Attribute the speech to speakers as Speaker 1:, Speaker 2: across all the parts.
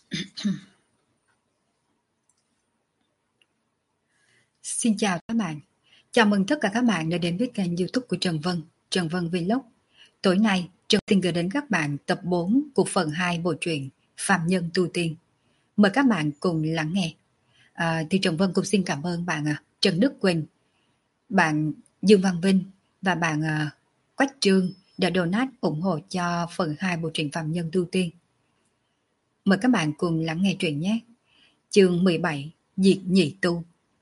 Speaker 1: Xin chào các bạn. Chào mừng tất cả các bạn đã đến với kênh YouTube của Trần Vân Vlog. Tối nay, Trần xin gửi đến các bạn tập 4 của phần 2 bộ truyện Phạm Nhân Tu Tiên. Mời các bạn cùng lắng nghe. Thì Trần Vân cũng xin cảm ơn bạn Trần Đức Quỳnh, bạn Dương Văn Vinh và bạn Quách Trương đã donate ủng hộ cho phần 2 bộ truyện Phạm Nhân Tu Tiên. Mời các bạn cùng lắng nghe truyện nhé. Chương 17: Diệt Nhị Tu.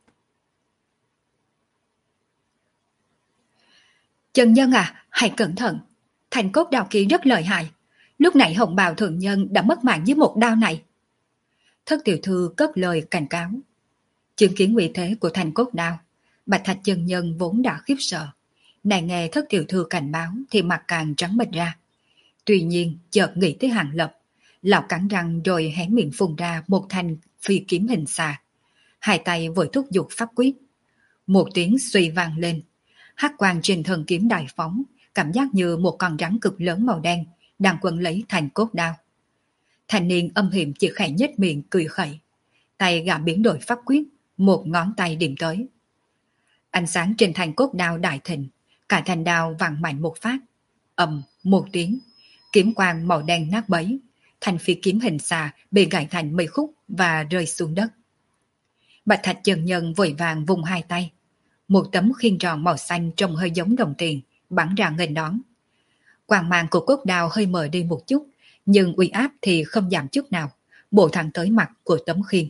Speaker 1: Trần Nhân à, hãy cẩn thận. Thành cốt đao kia rất lợi hại. Lúc nãy Hồng Bào thượng nhân đã mất mạng với một đao này. Thất tiểu thư cất lời cảnh cáo. Chứng kiến uy thế của thành cốt đao, Bạch Thạch Chân Nhân vốn đã khiếp sợ. Nàng nghe thất tiểu thư cảnh báo thì mặt càng trắng bệch ra. Tuy nhiên chợt nghĩ tới Hàng Lập, lão cắn răng rồi hé miệng phun ra một thanh phi kiếm hình xà. Hai tay vội thúc giục pháp quyết. Một tiếng suy vang lên. Hắc quang trên thân kiếm đại phóng, cảm giác như một con rắn cực lớn màu đen đang quấn lấy thành cốt đao. Thanh niên âm hiểm chỉ khẽ nhếch miệng cười khẩy, tay gã biến đổi pháp quyết, một ngón tay điểm tới. Ánh sáng trên thành cốt đao đại thịnh, cả thanh đao vang mạnh một phát, ầm một tiếng, kiếm quang màu đen nát bấy, thanh phi kiếm hình xà bị gãy thành mười khúc và rơi xuống đất. Bạch Thạch Chân Nhân vội vàng vùng hai tay. Một tấm khiên tròn màu xanh trông hơi giống đồng tiền bắn ra nghênh đón. Quang mang của cốt đao hơi mờ đi một chút, nhưng uy áp thì không giảm chút nào, bổ thẳng tới mặt của tấm khiên.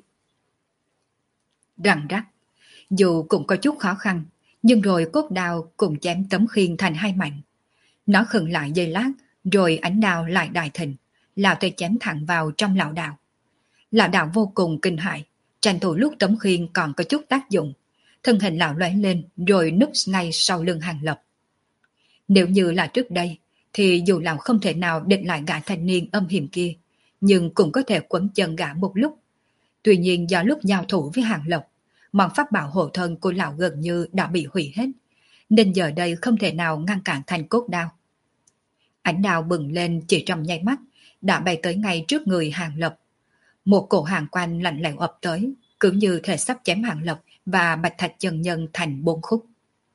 Speaker 1: Răng rắc, dù cũng có chút khó khăn, nhưng rồi cốt đao cũng chém tấm khiên thành hai mảnh. Nó khựng lại giây lát, rồi ánh đao lại đại thịnh, lao tới chém thẳng vào trong lão đạo. Lão đạo vô cùng kinh hãi, tranh thủ lúc tấm khiên còn có chút tác dụng, thân hình lão lóe lên rồi núp ngay sau lưng Hàng Lập. Nếu như là trước đây, thì dù lão không thể nào địch lại gã thanh niên âm hiểm kia, nhưng cũng có thể quấn chân gã một lúc. Tuy nhiên do lúc giao thủ với Hàng Lập, món pháp bảo hộ thân của lão gần như đã bị hủy hết, nên giờ đây không thể nào ngăn cản thành cốt đao. Ánh đao bừng lên chỉ trong nháy mắt, đã bay tới ngay trước người Hàng Lập. Một cổ hàng quang lạnh lẽo ập tới, cứ như thể sắp chém Hàng Lập và Bạch Thạch Chân Nhân thành bốn khúc.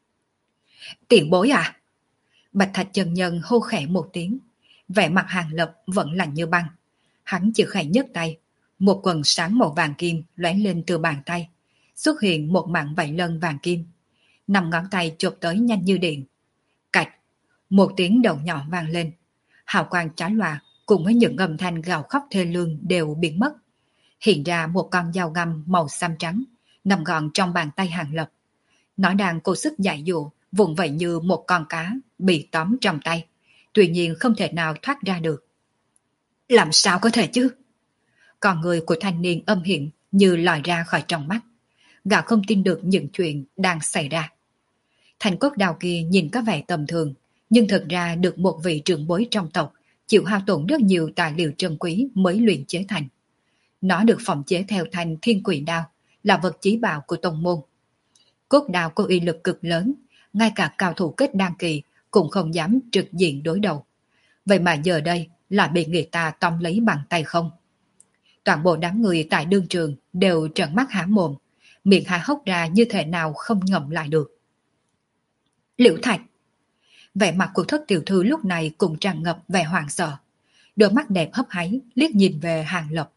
Speaker 1: Tiền bối à! Bạch Thạch Chân Nhân hô khẽ một tiếng, vẻ mặt Hàng Lập vẫn lạnh như băng. Hắn chỉ khẽ nhấc tay, một quần sáng màu vàng kim lóe lên từ bàn tay, xuất hiện một mảng vảy lân vàng kim. 5 ngón tay chộp tới nhanh như điện. Cạch! Một tiếng đầu nhỏ vang lên. Hào quang chói lòa cùng với những âm thanh gào khóc thê lương đều biến mất. Hiện ra một con dao găm màu xám trắng, nằm gọn trong bàn tay Hàng Lập. Nó đang cố sức giải dụ, vùng vẫy như một con cá bị tóm trong tay, tuy nhiên không thể nào thoát ra được. Làm sao có thể chứ? Con người của thanh niên âm hiểm như lòi ra khỏi trong mắt. Gã không tin được những chuyện đang xảy ra. Thành cốt đao kia nhìn có vẻ tầm thường, nhưng thực ra được một vị trưởng bối trong tộc chịu hao tổn rất nhiều tài liệu trân quý mới luyện chế thành. Nó được phòng chế theo thanh thiên quỷ đao, là vật chí bảo của tông môn. Cốt đao có uy lực cực lớn, ngay cả cao thủ kết đan kỳ cũng không dám trực diện đối đầu. Vậy mà giờ đây lại bị người ta tóm lấy bằng tay không. Toàn bộ đám người tại đương trường đều trợn mắt há mồm, miệng há hốc ra như thể nào không ngậm lại được. Liễu Thạch! Vẻ mặt của thất tiểu thư lúc này cũng tràn ngập vẻ hoảng sợ. Đôi mắt đẹp hấp háy liếc nhìn về Hàng Lập.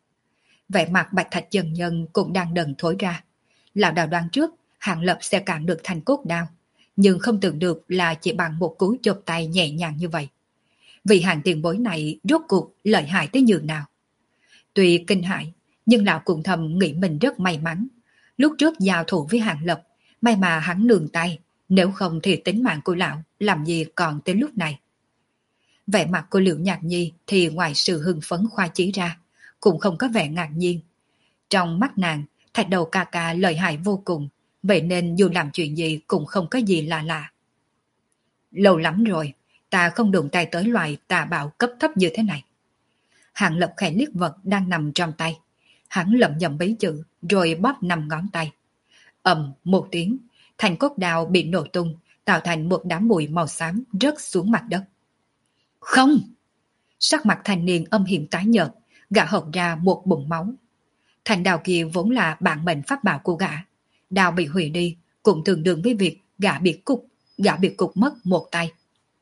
Speaker 1: Vẻ mặt Bạch Thạch Chân Nhân cũng đang đần thối ra. Lão đạo đoán trước Hàng Lập sẽ cản được thành cốt đao, nhưng không tưởng được là chỉ bằng một cú chộp tay nhẹ nhàng như vậy. Vì Hàng tiền bối này rốt cuộc lợi hại tới nhường nào. Tuy kinh hãi, nhưng lão cũng thầm nghĩ mình rất may mắn. Lúc trước giao thủ với Hàng Lập, may mà hắn nương tay, nếu không thì tính mạng của lão làm gì còn tới lúc này. Vẻ mặt của Liễu Nhạc Nhi thì ngoài sự hưng phấn khoa chí ra, cũng không có vẻ ngạc nhiên. Trong mắt nàng, Thạch Đầu ca ca lợi hại vô cùng, vậy nên dù làm chuyện gì cũng không có gì lạ lạ. Lâu lắm rồi, ta không đụng tay tới loại tà bạo cấp thấp như thế này. Hàng Lập khẽ liếc vật đang nằm trong tay. Hắn lẩm nhẩm mấy chữ, rồi bóp 5 ngón tay. Ầm một tiếng, thành cốt đao bị nổ tung, tạo thành một đám bụi màu xám rớt xuống mặt đất. Không! Sắc mặt thanh niên âm hiểm tái nhợt, Gã hộc ra một bụng máu. Thanh đao kia vốn là bản mệnh pháp bảo của gã. Đao bị hủy đi cũng tương đương với việc gã bị cục mất một tay.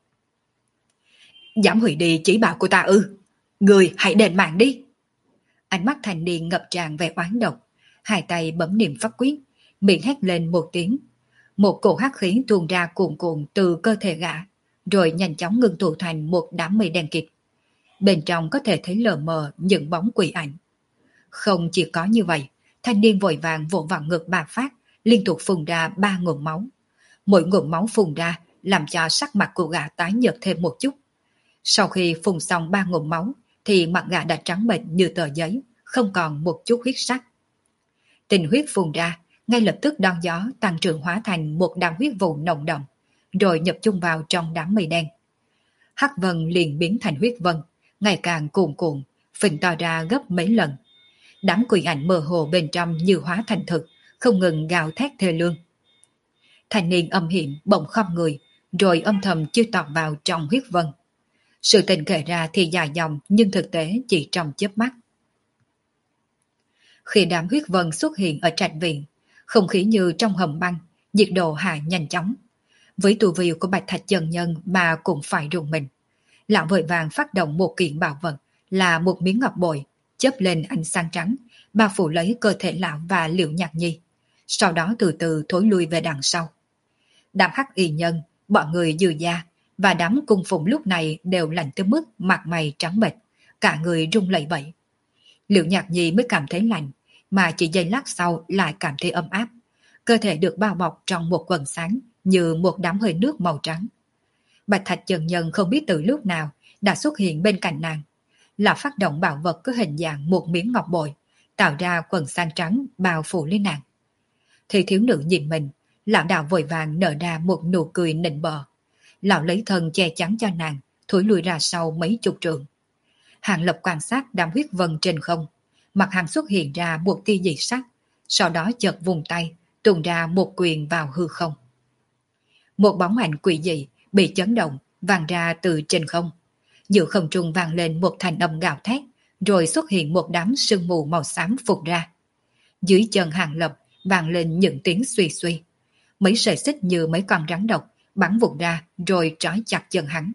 Speaker 1: Dám hủy đi chỉ bảo của ta ư? Người hãy đền mạng đi. Ánh mắt thanh niên ngập tràn vẻ oán độc, hai tay bấm niệm pháp quyết, miệng hét lên một tiếng. Một cổ hắc khí tuôn ra cuồn cuộn từ cơ thể gã, rồi nhanh chóng ngưng tụ thành một đám mây đen kịt. Bên trong có thể thấy lờ mờ những bóng quỷ ảnh. Không chỉ có như vậy, thanh niên vội vàng vỗ vào ngực bà phát, liên tục phun ra 3 ngụm máu. Mỗi ngụm máu phun ra làm cho sắc mặt của gã tái nhợt thêm một chút. Sau khi phun xong 3 ngụm máu, thì mặt gã đã trắng bệch như tờ giấy, không còn một chút huyết sắc. Tình huyết phun ra, ngay lập tức đón gió tăng trưởng hóa thành một đám huyết vụ nồng đậm, rồi nhập chung vào trong đám mây đen. Hắc vân liền biến thành huyết vân, ngày càng cuồn cuộn, phình to ra gấp mấy lần. Đám quỷ ảnh mơ hồ bên trong như hóa thành thực, không ngừng gào thét thê lương. Thanh niên âm hiểm bỗng khom người, rồi âm thầm chui tọt vào trong huyết vân. Sự tình kể ra thì dài dòng, nhưng thực tế chỉ trong chớp mắt. Khi đám huyết vân xuất hiện ở trạch viện, không khí như trong hầm băng, nhiệt độ hạ nhanh chóng. Với tu vi của Bạch Thạch chân nhân mà cũng phải rùng mình. Lão vội vàng phát động một kiện bảo vật là một miếng ngọc bội, chớp lên ánh sáng trắng, bao phủ lấy cơ thể lão và Liễu Nhạc Nhi. Sau đó từ từ thối lui về đằng sau. Đám hắc y nhân, bọn người dư gia và đám cung phụng lúc này đều lạnh tới mức mặt mày trắng bệch, cả người run lẩy bẩy. Liễu Nhạc Nhi mới cảm thấy lạnh, mà chỉ giây lát sau lại cảm thấy ấm áp. Cơ thể được bao bọc trong một quần sáng như một đám hơi nước màu trắng. Bạch Thạch chân nhân không biết từ lúc nào đã xuất hiện bên cạnh nàng, là phát động bảo vật có hình dạng một miếng ngọc bội, tạo ra quần sáng trắng bao phủ lên nàng. Thì thiếu nữ nhìn mình, lão đạo vội vàng nở ra một nụ cười nịnh bợ. Lão lấy thân che chắn cho nàng, thối lùi ra sau mấy chục trượng. Hàng Lập quan sát đám huyết vân trên không, mặt hàng xuất hiện ra một tia dị sắc, sau đó chợt vùng tay, tung ra một quyền vào hư không. Một bóng ảnh quỷ dị bị chấn động, vang ra từ trên không. Giữa không trung vang lên một thanh âm gào thét, rồi xuất hiện một đám sương mù màu xám phụt ra. Dưới chân Hàng Lập vang lên những tiếng suy suy. Mấy sợi xích như mấy con rắn độc bắn vụt ra rồi trói chặt chân hắn.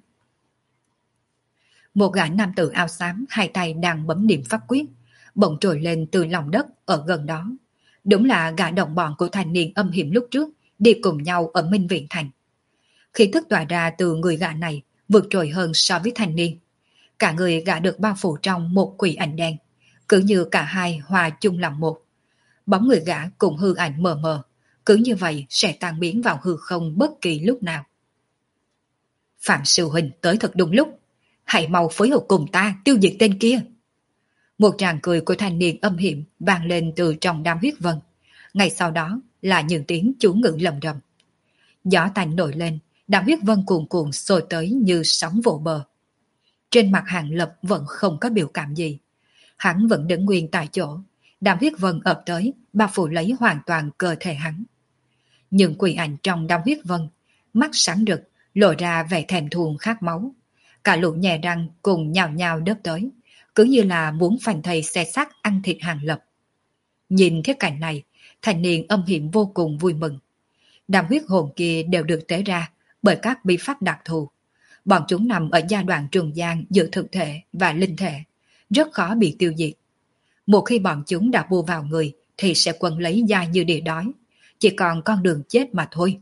Speaker 1: Một gã nam tử áo xám hai tay đang bấm niệm pháp quyết, bỗng trồi lên từ lòng đất ở gần đó. Đúng là gã đồng bọn của thanh niên âm hiểm lúc trước đi cùng nhau ở Minh Viện Thành. Khí thức tỏa ra từ người gã này vượt trội hơn so với thanh niên. Cả người gã được bao phủ trong một quỷ ảnh đen, cứ như cả hai hòa chung làm một. Bóng người gã cùng hư ảnh mờ mờ, cứ như vậy sẽ tan biến vào hư không bất kỳ lúc nào. Phạm sư huynh tới thật đúng lúc, hãy mau phối hợp cùng ta tiêu diệt tên kia. Một tràng cười của thanh niên âm hiểm vang lên từ trong đám huyết vân. Ngay sau đó là những tiếng chú ngữ lầm rầm. Gió tạnh nổi lên, đám huyết vân cuồn cuộn sôi tới như sóng vỗ bờ. Trên mặt Hàng Lập vẫn không có biểu cảm gì. Hắn vẫn đứng nguyên tại chỗ, đám huyết vân ập tới, bao phủ lấy hoàn toàn cơ thể hắn. Những quỷ ảnh trong đám huyết vân, mắt sáng rực, lộ ra vẻ thèm thuồng khát máu. Cả lũ nhè răng cùng nhào nhào đớp tới, cứ như là muốn phanh thây xe xác ăn thịt Hàng Lập. Nhìn thế cảnh này, thanh niên âm hiểm vô cùng vui mừng. Đám huyết hồn kia đều được tế ra bởi các bí pháp đặc thù. Bọn chúng nằm ở giai đoạn trung gian giữa thực thể và linh thể, rất khó bị tiêu diệt. Một khi bọn chúng đã bù vào người thì sẽ quấn lấy dai như đỉa đói, chỉ còn con đường chết mà thôi.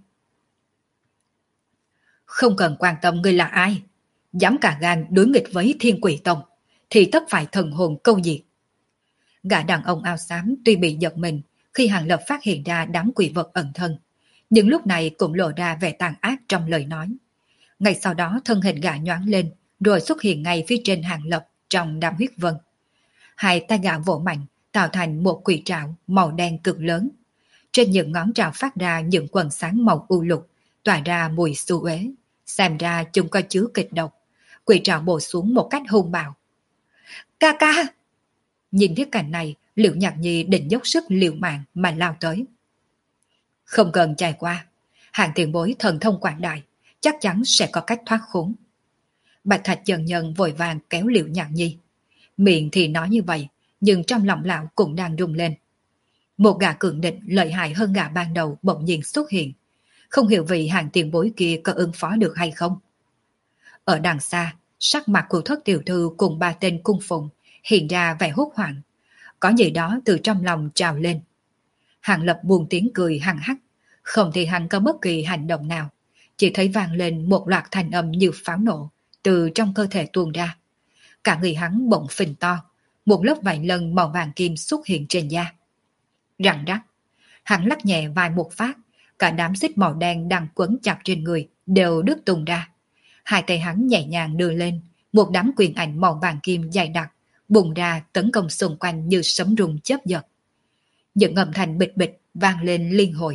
Speaker 1: Không cần quan tâm ngươi là ai, dám cả gan đối nghịch với Thiên Quỷ Tông thì tất phải thần hồn câu diệt. Gã đàn ông áo xám tuy bị giật mình khi Hàng Lập phát hiện ra đám quỷ vật ẩn thân, nhưng lúc này cũng lộ ra vẻ tàn ác trong lời nói. Ngay sau đó thân hình gã nhoáng lên, rồi xuất hiện ngay phía trên Hàng Lập trong đám huyết vân. Hai tay gã vỗ mạnh, tạo thành một quỷ trảo màu đen cực lớn. Trên những ngón trảo phát ra những quần sáng màu u lục, tỏa ra mùi xú uế. Xem ra chúng có chứa kịch độc. Quỷ trảo bổ xuống một cách hung bạo. Ca ca! Nhìn thấy cảnh này, Liễu Nhạc Nhi định dốc sức liều mạng mà lao tới. Không cần chạy qua, Hàng tiền bối thần thông quảng đại, chắc chắn sẽ có cách thoát khốn. Bạch Thạch chân nhân vội vàng kéo Liễu Nhạc Nhi. Miệng thì nói như vậy, nhưng trong lòng lão cũng đang rung lên. Một gã cường địch lợi hại hơn gã ban đầu bỗng nhiên xuất hiện. Không hiểu vị hàng tiền bối kia có ứng phó được hay không. Ở đằng xa, sắc mặt của thất tiểu thư cùng ba tên cung phụng hiện ra vẻ hốt hoảng. Có gì đó từ trong lòng trào lên. Hàng Lập buông tiếng cười hằng hắc, không thì hắn có bất kỳ hành động nào. Chỉ thấy vang lên một loạt thanh âm như pháo nổ từ trong cơ thể tuôn ra. Cả người hắn bỗng phình to, một lớp vảy lân màu vàng kim xuất hiện trên da. Răng rắc, hắn lắc nhẹ vai một phát, cả đám xích màu đen đang quấn chặt trên người đều đứt tung ra. Hai tay hắn nhẹ nhàng đưa lên, một đám quyền ảnh màu vàng kim dày đặc bùng ra tấn công xung quanh như sấm rung chớp giật. Những âm thanh bịch bịch vang lên liên hồi.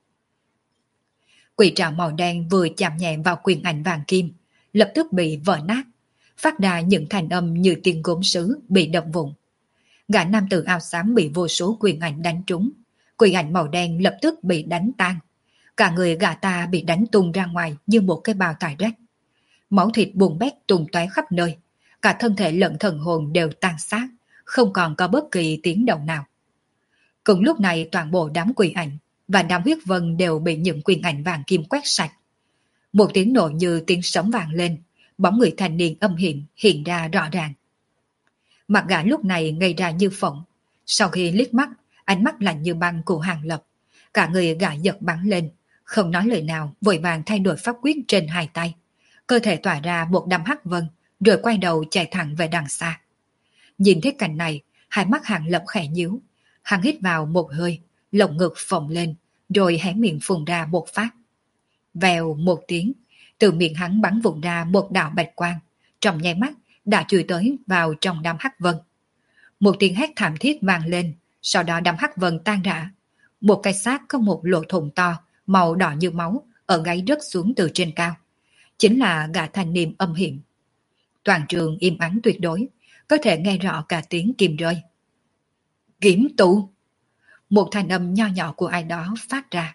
Speaker 1: Quỷ trảo màu đen vừa chạm nhẹ vào quyền ảnh vàng kim, lập tức bị vỡ nát, phát ra những thanh âm như tiếng gốm sứ bị động vụn. Gã nam tử áo xám bị vô số quyền ảnh đánh trúng, quyền ảnh màu đen lập tức bị đánh tan. Cả người gã ta bị đánh tung ra ngoài như một cái bao tải rách. Máu thịt bùn bét tung tóe khắp nơi, cả thân thể lẫn thần hồn đều tan xác, không còn có bất kỳ tiếng động nào. Cùng lúc này toàn bộ đám quỷ ảnh và đám huyết vân đều bị những quyền ảnh vàng kim quét sạch. Một tiếng nổ như tiếng sấm vang lên, bóng người thanh niên âm hiểm hiện ra rõ ràng. Mặt gã lúc này ngây ra như phỏng. Sau khi liếc mắt, ánh mắt lạnh như băng của Hàng Lập, cả người gã giật bắn lên, không nói lời nào, vội vàng thay đổi pháp quyết trên hai tay. Cơ thể tỏa ra một đám hắc vân, rồi quay đầu chạy thẳng về đằng xa. Nhìn thấy cảnh này, hai mắt Hàng Lập khẽ nhíu. Hắn hít vào một hơi, lồng ngực phồng lên, rồi hé miệng phun ra một phát. Vèo một tiếng, từ miệng hắn bắn vụn ra một đạo bạch quang, trong nháy mắt đã chui tới vào trong đám hắc vân. Một tiếng hét thảm thiết vang lên, sau đó đám hắc vân tan rã. Một cái xác có một lỗ thủng to, màu đỏ như máu, ở gáy rớt xuống từ trên cao. Chính là gã thanh niên âm hiểm. Toàn trường im ắng tuyệt đối, có thể nghe rõ cả tiếng kim rơi. Kiếm tụ! Một thanh âm nho nhỏ của ai đó phát ra.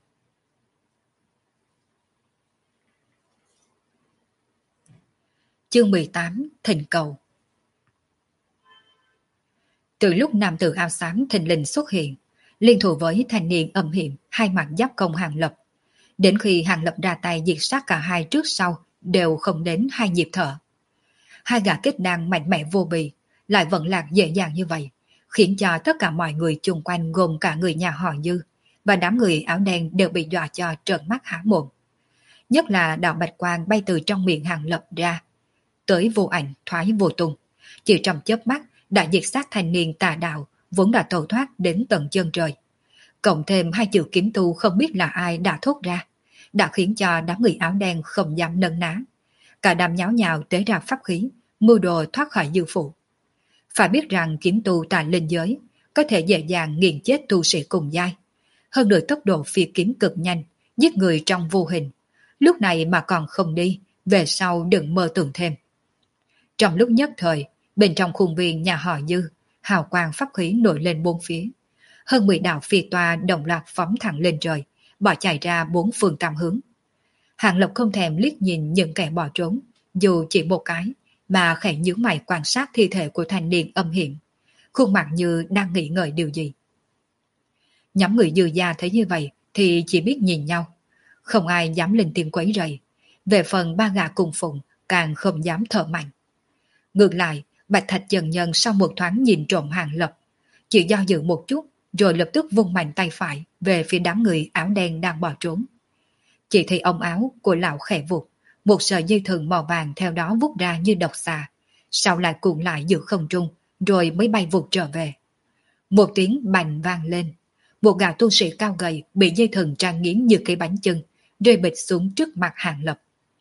Speaker 1: Chương 18, Thỉnh cầu. Từ lúc nam tử áo xám thình lình xuất hiện, liên thủ với thanh niên âm hiểm hai mặt giáp công Hàng Lập. Đến khi Hàng Lập ra tay diệt sát cả hai trước sau đều không đến hai nhịp thở. Hai gã kết đan mạnh mẽ vô bì, lại vận lạc dễ dàng như vậy, khiến cho tất cả mọi người chung quanh gồm cả người nhà họ Dư và đám người áo đen đều bị dọa cho trợn mắt há mồm. Nhất là đạo bạch quang bay từ trong miệng Hàng Lập ra, tới vô ảnh thoái vô tung, chỉ trong chớp mắt đã diệt sát thanh niên tà đạo vốn đã tẩu thoát đến tận chân trời. Cộng thêm hai chữ kiếm tu không biết là ai đã thốt ra, đã khiến cho đám người áo đen không dám nấn ná. Cả đám nháo nhào tế ra pháp khí, mưu đồ thoát khỏi dư phụ. Phải biết rằng kiếm tu tại linh giới có thể dễ dàng nghiền chết tu sĩ cùng giai. Hơn nữa tốc độ phi kiếm cực nhanh, giết người trong vô hình. Lúc này mà còn không đi, về sau đừng mơ tưởng thêm. Trong lúc nhất thời, bên trong khuôn viên nhà họ Dư, hào quang pháp khí nổi lên bốn phía. Hơn 10 đạo phi toa đồng loạt phóng thẳng lên trời, bỏ chạy ra bốn phương tám hướng. Hàng Lập không thèm liếc nhìn những kẻ bỏ trốn, dù chỉ một cái, mà khẽ nhướng mày quan sát thi thể của thanh niên âm hiểm, khuôn mặt như đang nghĩ ngợi điều gì. Nhóm người Dư gia thấy như vậy thì chỉ biết nhìn nhau, không ai dám lên tiếng quấy rầy. Về phần ba gã cùng phụng càng không dám thở mạnh. Ngược lại, Bạch Thạch Chân Nhân sau một thoáng nhìn trộm Hàng Lập, chỉ do dự một chút rồi lập tức vung mạnh tay phải về phía đám người áo đen đang bỏ trốn. Chỉ thấy ống áo của lão khẽ vụt, một sợi dây thừng màu vàng theo đó vút ra như độc xà, sau lại cuộn lại giữa không trung, rồi mới bay vụt trở về. Một tiếng bành vang lên, một gã tu sĩ cao gầy bị dây thừng trang nghiến như cái bánh chưng, rơi bịch xuống trước mặt Hàng Lập.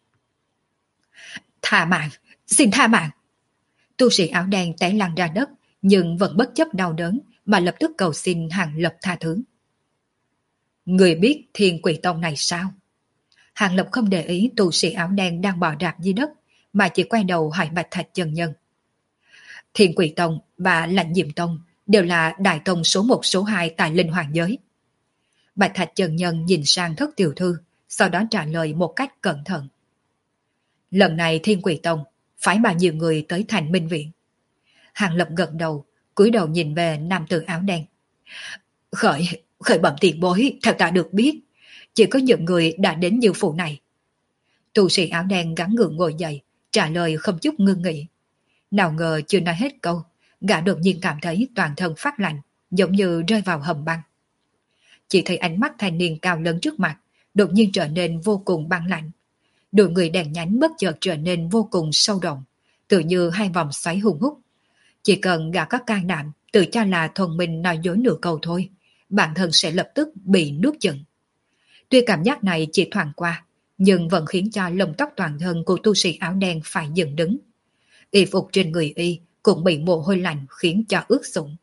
Speaker 1: Tha mạng, xin tha mạng! Tu sĩ áo đen té lăn ra đất, nhưng vẫn bất chấp đau đớn mà lập tức cầu xin Hàng Lập tha thứ. Người biết Thiên Quỷ Tông này sao? Hàng Lập không để ý tu sĩ áo đen đang bò rạp dưới đất, mà chỉ quay đầu hỏi Bạch Thạch Chân Nhân. Thiên Quỷ Tông và Lãnh Diệm Tông đều là đại tông số 1 số 2 tại Linh Hoàng giới. Bạch Thạch Chân Nhân nhìn sang Thất tiểu thư, sau đó trả lời một cách cẩn thận. Lần này Thiên Quỷ Tông phái bao nhiêu người tới Thành Minh Viện? Hàng Lập gật đầu, cúi đầu nhìn về nam tử áo đen. Khởi bẩm tiền bối, theo ta được biết, chỉ có những người đã đến như phụ này. Tu sĩ áo đen gắng gượng ngồi dậy, trả lời không chút ngưng nghỉ. Nào ngờ chưa nói hết câu, gã đột nhiên cảm thấy toàn thân phát lạnh, giống như rơi vào hầm băng. Chỉ thấy ánh mắt thanh niên cao lớn trước mặt, đột nhiên trở nên vô cùng băng lạnh. Đôi người đèn nhánh bất chợt trở nên vô cùng sâu rộng, tự như hai vòng xoáy hung hút. Chỉ cần gã có can đảm, tự cho là thông minh nói dối nửa câu thôi, bản thân sẽ lập tức bị nuốt chửng. Tuy cảm giác này chỉ thoảng qua, nhưng vẫn khiến cho lông tóc toàn thân của tu sĩ áo đen phải dựng đứng. Y phục trên người y cũng bị mồ hôi lạnh khiến cho ướt sũng.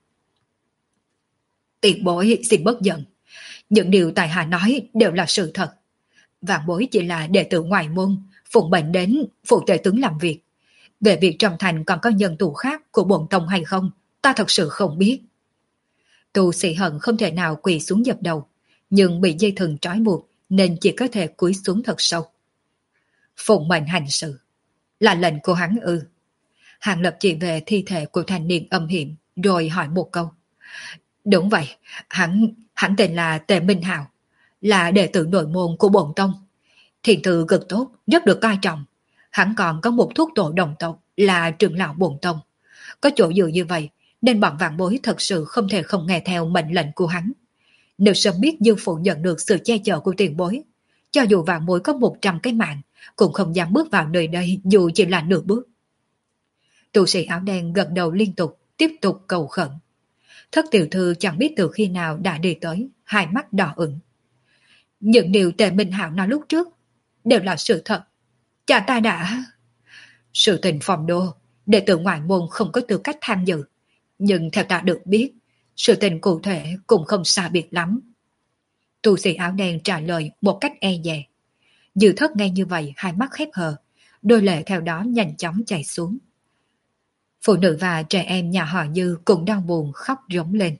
Speaker 1: Tiền bối xin bớt giận, những điều tài hạ nói đều là sự thật. Vạn bối chỉ là đệ tử ngoại môn, phụng mệnh đến phụ tể tướng làm việc. Về việc trong thành còn có nhân tù khác của bổn tông hay không, ta thật sự không biết. Tu sĩ hận không thể nào quỳ xuống dập đầu, nhưng bị dây thừng trói buộc nên chỉ có thể cúi xuống thật sâu. Phụng mệnh hành sự, là lệnh của hắn ư? Hàng Lập chỉ về thi thể của thanh niên âm hiểm, rồi hỏi một câu. Đúng vậy, hắn tên là Tề Minh Hạo, là đệ tử nội môn của bổn tông. Thiền tự cực tốt, rất được coi trọng. Hắn còn có một thuốc tổ đồng tộc là trưởng lão bổn tông. Có chỗ dựa như vậy, nên bọn vạn bối thật sự không thể không nghe theo mệnh lệnh của hắn. Nếu sớm biết Dương Phụ nhận được sự che chở của tiền bối, cho dù vạn bối có 100 cái mạng, cũng không dám bước vào nơi đây dù chỉ là nửa bước. Tu sĩ áo đen gật đầu liên tục, tiếp tục cầu khẩn. Thất tiểu thư chẳng biết từ khi nào đã đi tới, hai mắt đỏ ửng. Những điều Tề Minh Hạo nói lúc trước đều là sự thật. Cha ta đã... Sự tình phòng đô, đệ tử ngoại môn không có tư cách tham dự. Nhưng theo ta được biết, sự tình cụ thể cũng không xa biệt lắm. Tu sĩ áo đen trả lời một cách e dè. Dư Thất nghe như vậy, hai mắt khép hờ, đôi lệ theo đó nhanh chóng chảy xuống. Phụ nữ và trẻ em nhà họ Dư cũng đau buồn khóc rống lên.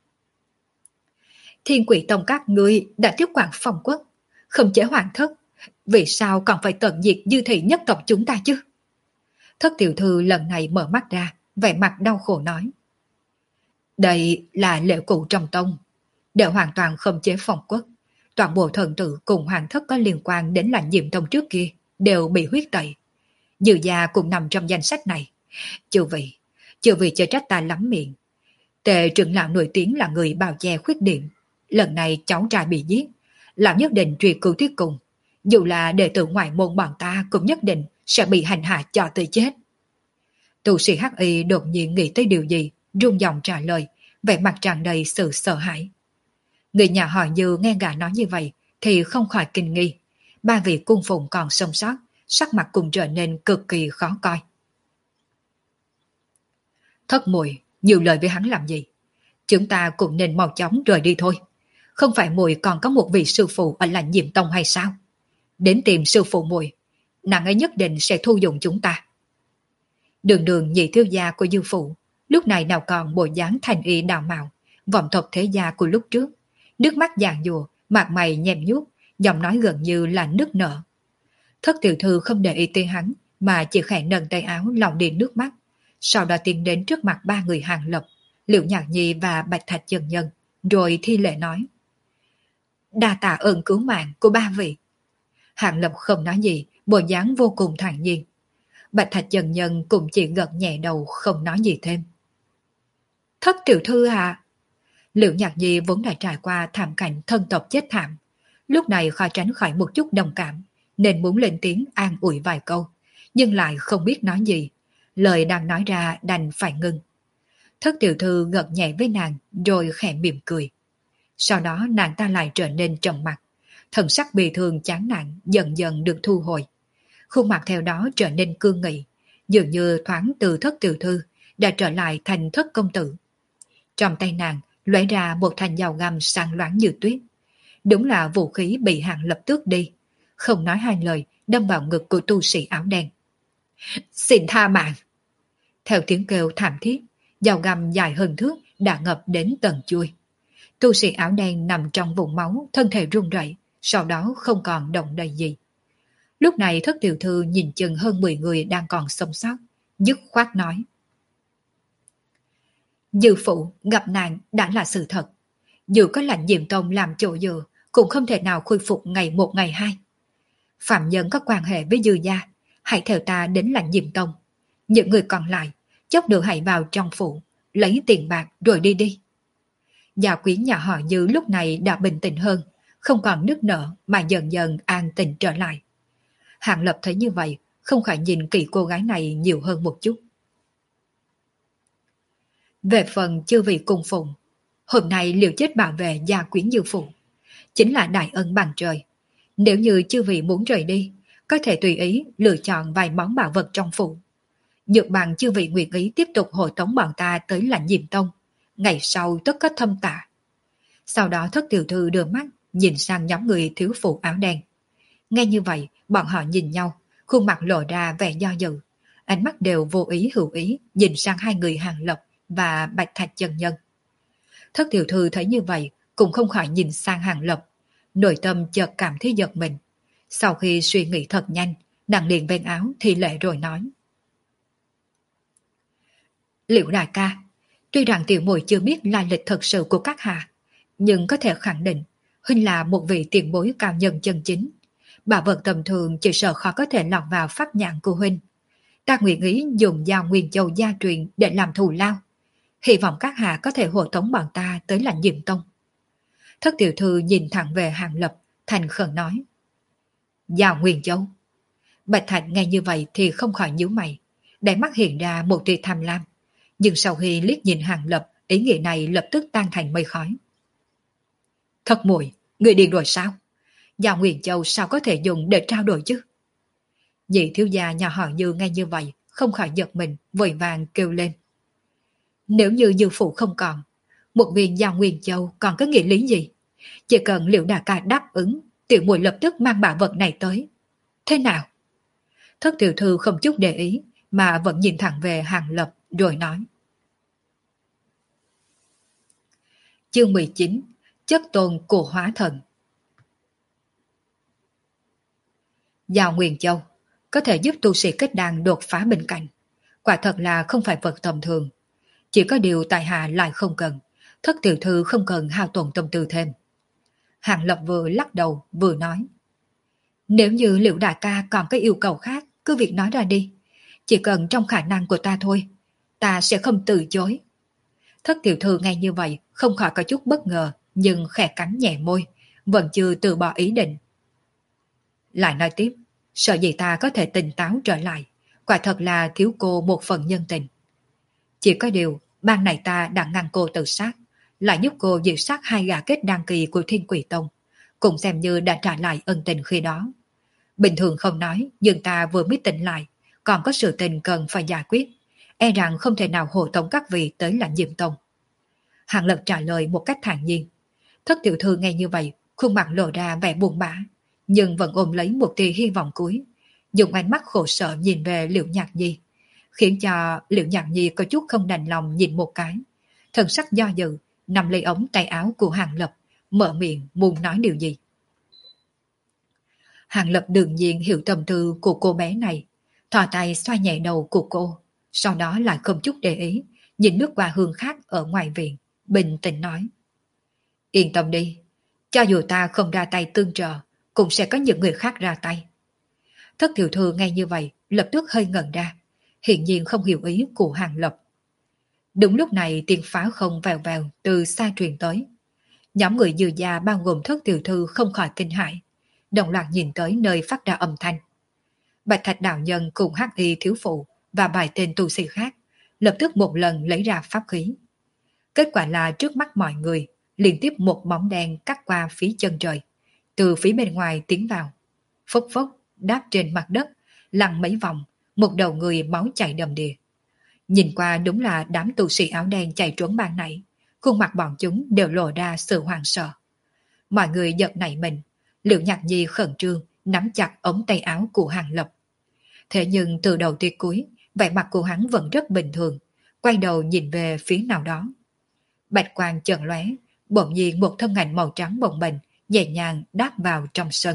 Speaker 1: Thiên Quỷ Tông các ngươi đã tiếp quản phòng quốc, không chế hoàng thất, vì sao còn phải tận diệt Dư thị nhất tộc chúng ta chứ? Thất tiểu thư lần này mở mắt ra, vẻ mặt đau khổ nói. Đây là lễ cụ trong tông, để hoàn toàn không chế phòng quốc. Toàn bộ thần tử cùng hoàng thất có liên quan đến lãnh diệm tông trước kia đều bị huyết tẩy. Dư gia cũng nằm trong danh sách này. Chư vị cho trách ta lắm miệng. Tề trưởng lão nổi tiếng là người bào che khuyết điểm. Lần này cháu trai bị giết, lão nhất định truy cứu tới cùng. Dù là đệ tử ngoại môn bọn ta cũng nhất định sẽ bị hành hạ cho tới chết. Tu sĩ Hắc Y đột nhiên nghĩ tới điều gì, run giọng trả lời, vẻ mặt tràn đầy sự sợ hãi. Người nhà họ Dư nghe gã nói như vậy thì không khỏi kinh nghi. Ba vị cung phụng còn sống sót, sắc mặt cùng trở nên cực kỳ khó coi. Thất muội nhiều lời với hắn làm gì? Chúng ta cũng nên mau chóng rời đi thôi. Không phải muội còn có một vị sư phụ ở Lãnh Diệm Tông hay sao? Đến tìm sư phụ muội, nàng ấy nhất định sẽ thu dụng chúng ta. Đường Đường nhị thiếu gia của Dư phụ, lúc này nào còn bộ dáng thành y đào mạo, vọng tộc thế gia của lúc trước, nước mắt giàn giụa, mặt mày nhem nhuốc, giọng nói gần như là nức nở. Thất tiểu thư không để ý tới hắn, mà chỉ khẽ nâng tay áo lau đi nước mắt, sau đó tiến đến trước mặt ba người Hàng Lập, Liễu Nhạc Nhi và Bạch Thạch Chân Nhân, rồi thi lễ nói: đa tạ ơn cứu mạng của ba vị. Hàng Lập không nói gì, bộ dáng vô cùng thản nhiên. Bạch Thạch Chân Nhân cũng chỉ gật nhẹ đầu, không nói gì thêm. Thất tiểu thư à? Liễu Nhạc Nhi vốn đã trải qua thảm cảnh thân tộc chết thảm, lúc này khó tránh khỏi một chút đồng cảm, nên muốn lên tiếng an ủi vài câu, nhưng lại không biết nói gì, lời đang nói ra đành phải ngưng. Thất tiểu thư gật nhẹ với nàng, rồi khẽ mỉm cười. Sau đó nàng ta lại trở nên trầm mặc, thần sắc bị thương chán nản dần dần được thu hồi. Khuôn mặt theo đó trở nên cương nghị, dường như thoáng từ thất tiểu thư đã trở lại thành thất công tử. Trong tay nàng lóe ra một thanh dao găm sáng loáng như tuyết. Đúng là vũ khí bị Hàng Lập tước đi, không nói hai lời đâm vào ngực của tu sĩ áo đen. Xin tha mạng! Theo tiếng kêu thảm thiết, dao găm dài hơn thước đã ngập đến tận chuôi. Tu sĩ áo đen nằm trong vùng máu, thân thể run rẩy, sau đó không còn động đậy gì. Lúc này thất tiểu thư nhìn chừng hơn 10 người đang còn sống sót, dứt khoát nói: Dư phụ gặp nạn đã là sự thật. Dù có Lãnh Diệm Tông làm chỗ dựa, cũng không thể nào khôi phục ngày một ngày hai. Phạm nhân có quan hệ với Dư gia, hãy theo ta đến Lãnh Diệm Tông. Những người còn lại, chốc nữa hãy vào trong phủ, lấy tiền bạc rồi đi đi. Gia quyến nhà họ Dư lúc này đã bình tĩnh hơn, không còn nức nở mà dần dần an tĩnh trở lại. Hàng Lập thấy như vậy, không khỏi nhìn kỹ cô gái này nhiều hơn một chút. Về phần chư vị cung phụng, hôm nay liều chết bảo vệ gia quyến Dư phụ, chính là đại ân bằng trời. Nếu như chư vị muốn rời đi, có thể tùy ý lựa chọn vài món bảo vật trong phủ. Dược bằng chư vị nguyện ý tiếp tục hộ tống bọn ta tới Lãnh Diệm Tông, ngày sau tất có thâm tạ. Sau đó Thất tiểu thư đưa mắt nhìn sang nhóm người thiếu phụ áo đen. Nghe như vậy, bọn họ nhìn nhau, khuôn mặt lộ ra vẻ do dự, ánh mắt đều vô ý hữu ý nhìn sang hai người Hàng Lập và Bạch Thạch chân nhân. Thất tiểu thư thấy như vậy, cũng không khỏi nhìn sang Hàng Lập, nội tâm chợt cảm thấy giật mình. Sau khi suy nghĩ thật nhanh, nàng liền bên áo thì lệ rồi nói: Liễu đại ca, tuy rằng tiểu muội chưa biết lai lịch thật sự của các hạ, nhưng có thể khẳng định huynh là một vị tiền bối cao nhân chân chính. Bảo vật tầm thường chỉ sợ khó có thể lọt vào pháp nhãn của huynh. Ta nguyện ý dùng Giao Nguyên Châu gia truyền để làm thù lao. Hy vọng các hạ có thể hộ tống bọn ta tới Lãnh Diệm Tông. Thất tiểu thư nhìn thẳng về Hàng Lập, thành khẩn nói: Giao Nguyên Châu. Bạch Thạch nghe như vậy thì không khỏi nhíu mày, đáy mắt hiện ra một tia tham lam. Nhưng sau khi liếc nhìn Hàng Lập, ý nghĩ này lập tức tan thành mây khói. Thất muội, người điên rồi sao? Giao Nguyên Châu sao có thể dùng để trao đổi chứ? Nhị thiếu gia nhà họ Dư nghe như vậy, không khỏi giật mình, vội vàng kêu lên. Nếu như Dư phụ không còn, một viên Giao Nguyên Châu còn có nghĩa lý gì? Chỉ cần Liễu đại ca đáp ứng, tiểu muội lập tức mang bảo vật này tới. Thế nào? Thất tiểu thư không chút để ý, mà vẫn nhìn thẳng về Hàng Lập, rồi nói. Chương 19: Chất tôn của hóa thần. Giao Nguyên Châu có thể giúp tu sĩ kết đan đột phá bên cạnh, quả thật là không phải vật tầm thường. Chỉ có điều tại hạ lại không cần, Thất tiểu thư không cần hao tổn tâm tư thêm. Hàng Lập vừa lắc đầu vừa nói. Nếu như Liễu đại ca còn có yêu cầu khác, cứ việc nói ra đi. Chỉ cần trong khả năng của ta thôi, ta sẽ không từ chối. Thất tiểu thư nghe như vậy, không khỏi có chút bất ngờ, nhưng khẽ cắn nhẹ môi, vẫn chưa từ bỏ ý định. Lại nói tiếp, sợ gì ta có thể tỉnh táo trở lại, quả thật là thiếu cô một phần nhân tình. Chỉ có điều, ban này ta đã ngăn cô tự sát, lại giúp cô diệt sát hai gã kết đăng kỳ của Thiên Quỷ Tông, cũng xem như đã trả lại ân tình khi đó. Bình thường không nói, nhưng ta vừa mới tỉnh lại, còn có sự tình cần phải giải quyết, e rằng không thể nào hộ tống các vị tới Lãnh Diệm Tông. Hàng Lập trả lời một cách thản nhiên. Thất tiểu thư nghe như vậy, khuôn mặt lộ ra vẻ buồn bã, nhưng vẫn ôm lấy một tia hy vọng cuối, dùng ánh mắt khổ sở nhìn về Liễu Nhạc Nhi, khiến cho Liễu Nhạc Nhi có chút không đành lòng nhìn một cái. Thần sắc do dự, nằm lấy ống tay áo của Hàng Lập, mở miệng muốn nói điều gì. Hàng Lập đương nhiên hiểu tâm tư của cô bé này, thò tay xoa nhẹ đầu của cô, sau đó lại không chút để ý, nhìn lướt qua hướng khác ở ngoài viện, bình tĩnh nói. Yên tâm đi, cho dù ta không ra tay tương trợ, cũng sẽ có những người khác ra tay. Thất tiểu thư nghe như vậy, lập tức hơi ngẩn ra, hiện nhiên không hiểu ý của Hàng Lập. Đúng lúc này tiếng phá không vèo vèo từ xa truyền tới. Nhóm người Dư gia bao gồm Thất tiểu thư không khỏi kinh hãi, đồng loạt nhìn tới nơi phát ra âm thanh. Bạch Thạch đạo nhân cùng Hắc Y thiếu phụ và vài tên tu sĩ khác lập tức một lần lấy ra pháp khí. Kết quả là trước mắt mọi người, liên tiếp một bóng đen cắt qua phía chân trời, từ phía bên ngoài tiến vào. Phốc phốc đáp trên mặt đất, lăn mấy vòng, một đầu người máu chảy đầm đìa. Nhìn qua đúng là đám tu sĩ áo đen chạy trốn ban nãy, khuôn mặt bọn chúng đều lộ ra sự hoảng sợ. Mọi người giật nảy mình, Liễu Nhạc Nhi khẩn trương nắm chặt ống tay áo của Hàng Lập. Thế nhưng từ đầu tới cuối, vẻ mặt của hắn vẫn rất bình thường, quay đầu nhìn về phía nào đó. Bạch quang chợt lóe, bỗng nhiên một thân ảnh màu trắng bồng bềnh nhẹ nhàng đáp vào trong sân.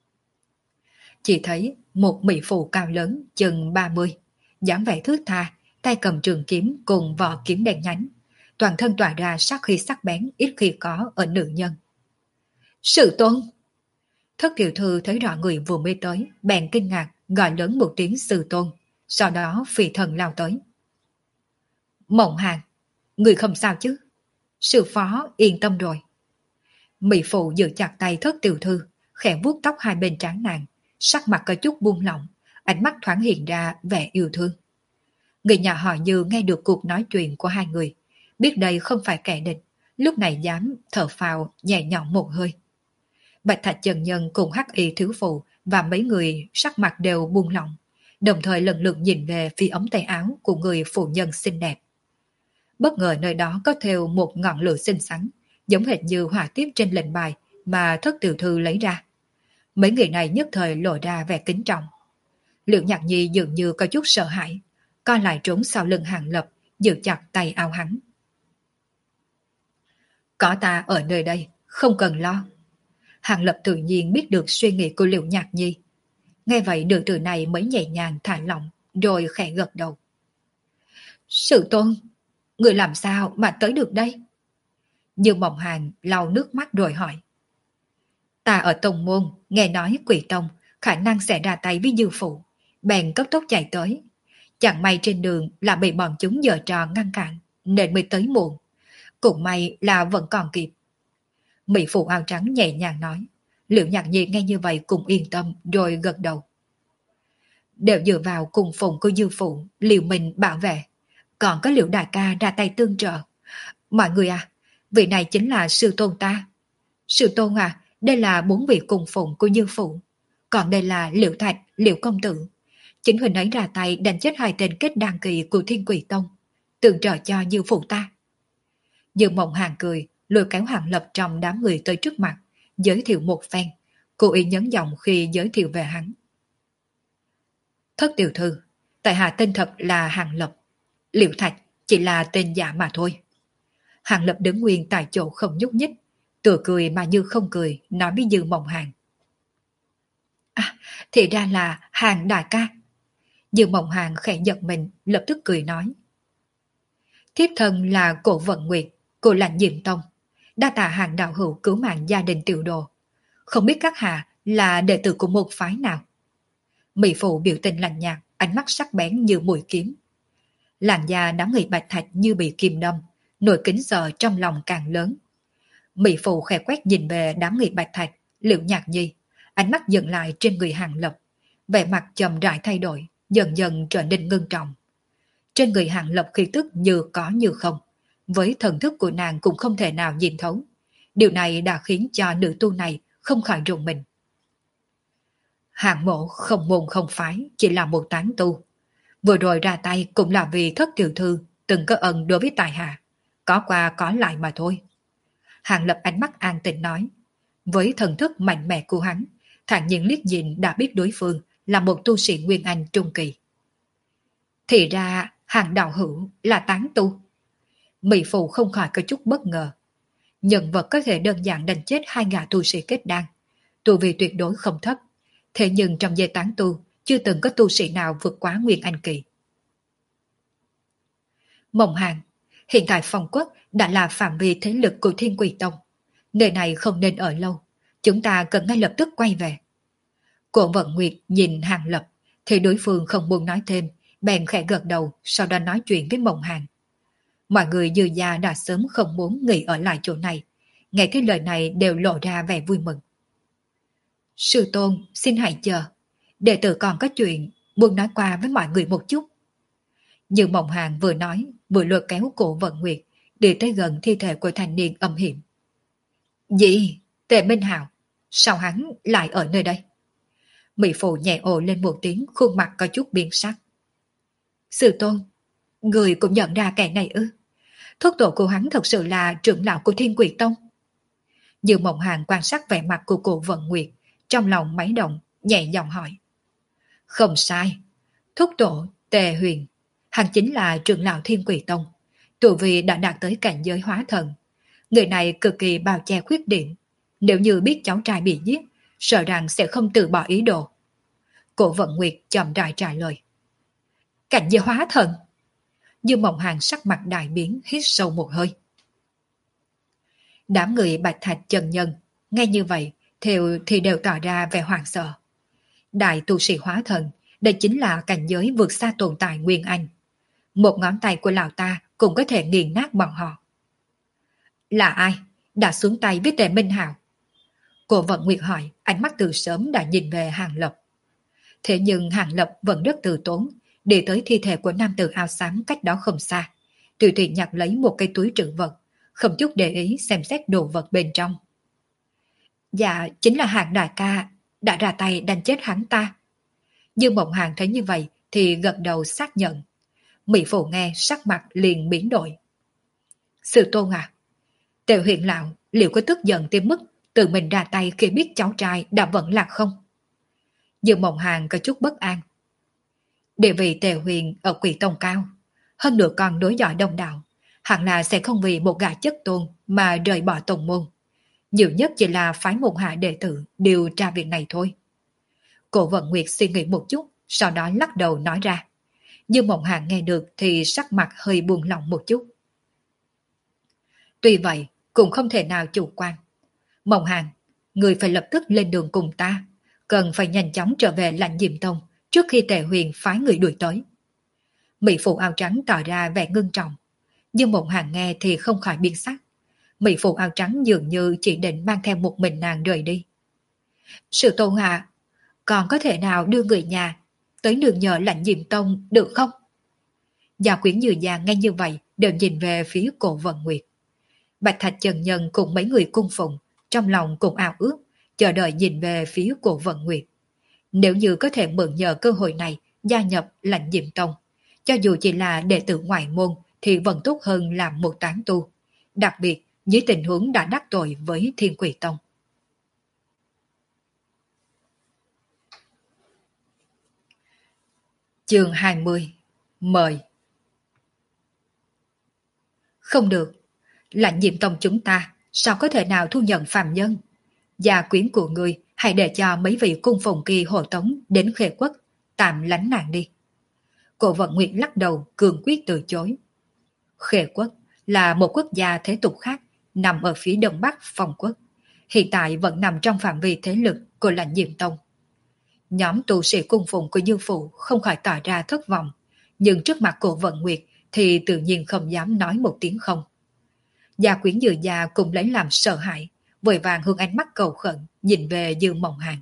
Speaker 1: Chỉ thấy một mỹ phụ cao lớn chừng 30, dáng vẻ thướt tha, tay cầm trường kiếm cùng vỏ kiếm đen nhánh, toàn thân tỏa ra sát khí sắc bén ít khi có ở nữ nhân. Sự tôn! Thất tiểu thư thấy rõ người vừa mới tới, bèn kinh ngạc, gọi lớn một tiếng sư tôn, sau đó phi thần lao tới. Mộng Hàng, người không sao chứ? Sư phó yên tâm rồi. Mỹ phụ giữ chặt tay thất tiểu thư, khẽ vuốt tóc hai bên trán nàng, sắc mặt có chút buông lỏng, ánh mắt thoáng hiện ra vẻ yêu thương. Người nhà họ Như nghe được cuộc nói chuyện của hai người, biết đây không phải kẻ địch, lúc này dám thở phào nhẹ nhõm một hơi. Bạch Thạch Chân Nhân cùng Hắc Y thiếu phụ và mấy người sắc mặt đều buông lỏng, đồng thời lần lượt nhìn về phía ống tay áo của người phụ nhân xinh đẹp. Bất ngờ nơi đó có thêu một ngọn lửa xinh xắn, giống hệt như họa tiết trên lệnh bài mà thất tiểu thư lấy ra. Mấy người này nhất thời lộ ra vẻ kính trọng. Liệu Nhạc Nhi dường như có chút sợ hãi, co lại trốn sau lưng Hàng Lập, giữ chặt tay áo hắn. Có ta ở nơi đây, không cần lo. Hàng Lập tự nhiên biết được suy nghĩ của Liệu Nhạc Nhi. Nghe vậy nữ tử này mới nhẹ nhàng thả lỏng, rồi khẽ gật đầu. Sự tôn, người làm sao mà tới được đây? Dương Mộng Hàn lau nước mắt rồi hỏi. Ta ở Tông Môn, nghe nói Quỷ Tông khả năng sẽ ra tay với dư phụ, bèn cấp tốc chạy tới. Chẳng may trên đường là bị bọn chúng giở trò ngăn cản, nên mới tới muộn. Cũng may là vẫn còn kịp. Mỹ phụ áo trắng nhẹ nhàng nói. Liệu Nhạc Nhi nghe như vậy cũng yên tâm rồi gật đầu. Đều dựa vào cùng phụng của dư phụ, Liệu mình bảo vệ. Còn có Liệu đại ca ra tay tương trợ. Mọi người à, vị này chính là sư tôn ta. Sư tôn à, đây là 4 vị cùng phụng của dư phụ. Còn đây là Liệu Thạch, Liệu công tử. Chính huynh ấy ra tay đánh chết 2 tên kết đăng kỳ của Thiên Quỷ Tông, tương trợ cho dư phụ ta. Dương Mộng Hàn cười, lôi kéo Hàng Lập trong đám người tới trước mặt, giới thiệu một phen, cố ý nhấn giọng khi giới thiệu về hắn. Thất tiểu thư, tại hạ tên thật là Hàng Lập, Liệu Thạch chỉ là tên giả mà thôi. Hàng Lập đứng nguyên tại chỗ không nhúc nhích, tựa cười mà như không cười, nói với Dương Mộng Hàn. À, thì ra là Hàng đại ca. Dương Mộng Hàn khẽ giật mình, lập tức cười nói. Thiếp thân là Cổ Vận Nguyệt, của Lãnh Diệm Tông, đa tạ Hàng đạo hữu cứu mạng gia đình tiểu đồ. Không biết các hạ là đệ tử của một phái nào? Mỹ phụ biểu tình lạnh nhạt, ánh mắt sắc bén như mũi kiếm. Làn da đám người Bạch Thạch như bị kim đâm, nỗi kính sợ trong lòng càng lớn. Mỹ phụ khẽ quét nhìn về đám người Bạch Thạch, Liệu Nhạc Nhi, ánh mắt dừng lại trên người Hàng Lập, vẻ mặt chậm rãi thay đổi, dần dần trở nên ngưng trọng. Trên người Hàng Lập khí tức như có như không, với thần thức của nàng cũng không thể nào nhìn thấu. Điều này đã khiến cho nữ tu này không khỏi rùng mình. Hàng mộ không môn không phái, chỉ là một tán tu. Vừa rồi ra tay cũng là vì thất tiểu thư từng có ân đối với tài hạ, có qua có lại mà thôi. Hàng Lập ánh mắt an tĩnh nói. Với thần thức mạnh mẽ của hắn, thản nhiên liếc nhìn đã biết đối phương là một tu sĩ Nguyên Anh trung kỳ. Thì ra Hàng đạo hữu là tán tu. Mỹ phụ không khỏi có chút bất ngờ. Nhân vật có thể đơn giản đánh chết 2 gã tu sĩ kết đan, tu vi tuyệt đối không thấp. Thế nhưng trong giới tán tu chưa từng có tu sĩ nào vượt quá Nguyên Anh kỳ. Mộng Hàn, hiện tại Phong Quốc đã là phạm vi thế lực của Thiên Quỷ Tông. Nơi này không nên ở lâu, chúng ta cần ngay lập tức quay về. Cổ Vận Nguyệt nhìn Hàng Lập, thì đối phương không muốn nói thêm, bèn khẽ gật đầu, sau đó nói chuyện với Mộng Hàn. Mọi người dư gia đã sớm không muốn nghỉ ở lại chỗ này, nghe cái lời này đều lộ ra vẻ vui mừng. Sư tôn, xin hãy chờ, đệ tử còn có chuyện muốn nói qua với mọi người một chút. Như Mộng Hàn vừa nói, vừa lôi kéo Cổ Vận Nguyệt, đi tới gần thi thể của thanh niên âm hiểm. Gì? Tề Minh Hạo, sao hắn lại ở nơi đây? Mỹ phụ nhẹ ồ lên một tiếng, khuôn mặt có chút biến sắc. Sư tôn, người cũng nhận ra kẻ này ư? Thúc tổ của hắn thật sự là trưởng lão của Thiên Quỷ Tông. Như Mộng Hàn quan sát vẻ mặt của Cổ Vận Nguyệt, trong lòng máy động, nhẹ giọng hỏi. Không sai, thúc tổ Tề Huyền, hắn chính là trưởng lão Thiên Quỷ Tông, tu vi đã đạt tới cảnh giới hóa thần. Người này cực kỳ bao che khuyết điểm, nếu như biết cháu trai bị giết, sợ rằng sẽ không từ bỏ ý đồ. Cổ Vận Nguyệt chậm rãi trả lời. Cảnh giới hóa thần? Dương Mộng Hàn sắc mặt đại biến, hít sâu một hơi. Đám người Bạch Thạch chân nhân, nghe như vậy, thì đều tỏ ra vẻ hoảng sợ. Đại tu sĩ hóa thần, đây chính là cảnh giới vượt xa tồn tại Nguyên Anh. Một ngón tay của lão ta cũng có thể nghiền nát bọn họ. Là ai đã xuống tay với Tề Minh Hạo? Cô Vận Nguyệt hỏi, ánh mắt từ sớm đã nhìn về Hàng Lập. Thế nhưng Hàng Lập vẫn rất từ tốn, đi tới thi thể của nam tử áo xám cách đó không xa, tùy tiện nhặt lấy một cái túi trữ vật, không chút để ý xem xét đồ vật bên trong. Dạ, chính là Hàng đại ca đã ra tay đánh chết hắn ta. Dương Mộng Hàn thấy như vậy thì gật đầu xác nhận. Mỹ Phụ nghe sắc mặt liền biến đổi. Sư tôn à, Tề huyện lão liệu có tức giận tới mức tự mình ra tay khi biết cháu trai đã vẫn lạc không? Dương Mộng Hàn có chút bất an. Địa vị Tề huyền ở Quỷ Tông cao, hơn nữa còn đối giỏi đông đạo, hẳn là sẽ không vì một gã chất tôn mà rời bỏ tông môn. Nhiều nhất chỉ là phái môn hạ đệ tử điều tra việc này thôi. Cổ Vận Nguyệt suy nghĩ một chút, sau đó lắc đầu nói ra. Dương Mộng Hàn nghe được thì sắc mặt hơi buông lỏng một chút. Tuy vậy, cũng không thể nào chủ quan. Mộng Hàn, người phải lập tức lên đường cùng ta, cần phải nhanh chóng trở về Lãnh Diệm Tông trước khi Tề Huyền phái người đuổi tới. Mỹ phụ áo trắng tỏ ra vẻ ngưng trọng, nhưng Mộng Hàn nghe thì không khỏi biến sắc. Mỹ phụ áo trắng dường như chỉ định mang theo một mình nàng rời đi. Sự tôn hạ, còn có thể nào đưa người nhà tới đường nhờ Lãnh Diệm Tông được không? Gia quyến Dư Gia nghe như vậy đều nhìn về phía Cổ Vận Nguyệt. Bạch Thạch Trần Nhân cùng mấy người cung phụng, trong lòng cũng ao ước, chờ đợi nhìn về phía Cổ Vận Nguyệt. Nếu như có thể mượn nhờ cơ hội này gia nhập Lãnh Diệm Tông, cho dù chỉ là đệ tử ngoại môn thì vẫn tốt hơn làm một tán tu, đặc biệt dưới tình huống đã đắc tội với Thiên Quỷ Tông. Chương 20. Mời. Không được, Lãnh Diệm Tông chúng ta sao có thể nào thu nhận phàm nhân? Gia quyến của người hãy để cho mấy vị cung phụng kỳ hộ tống đến Khê Quốc, tạm lánh nạn đi. Cổ Vận Nguyệt lắc đầu cường quyết từ chối. Khê Quốc là một quốc gia thế tục khác, nằm ở phía đông bắc Phong Quốc. Hiện tại vẫn nằm trong phạm vi thế lực của Lãnh Diệm Tông. Nhóm tu sĩ cung phụng của Dư Phụ không khỏi tỏ ra thất vọng, nhưng trước mặt Cổ Vận Nguyệt thì tự nhiên không dám nói một tiếng không. Gia quyến Dư Gia cũng lấy làm sợ hãi, vội vàng hướng ánh mắt cầu khẩn nhìn về Dư Mộng Hàn.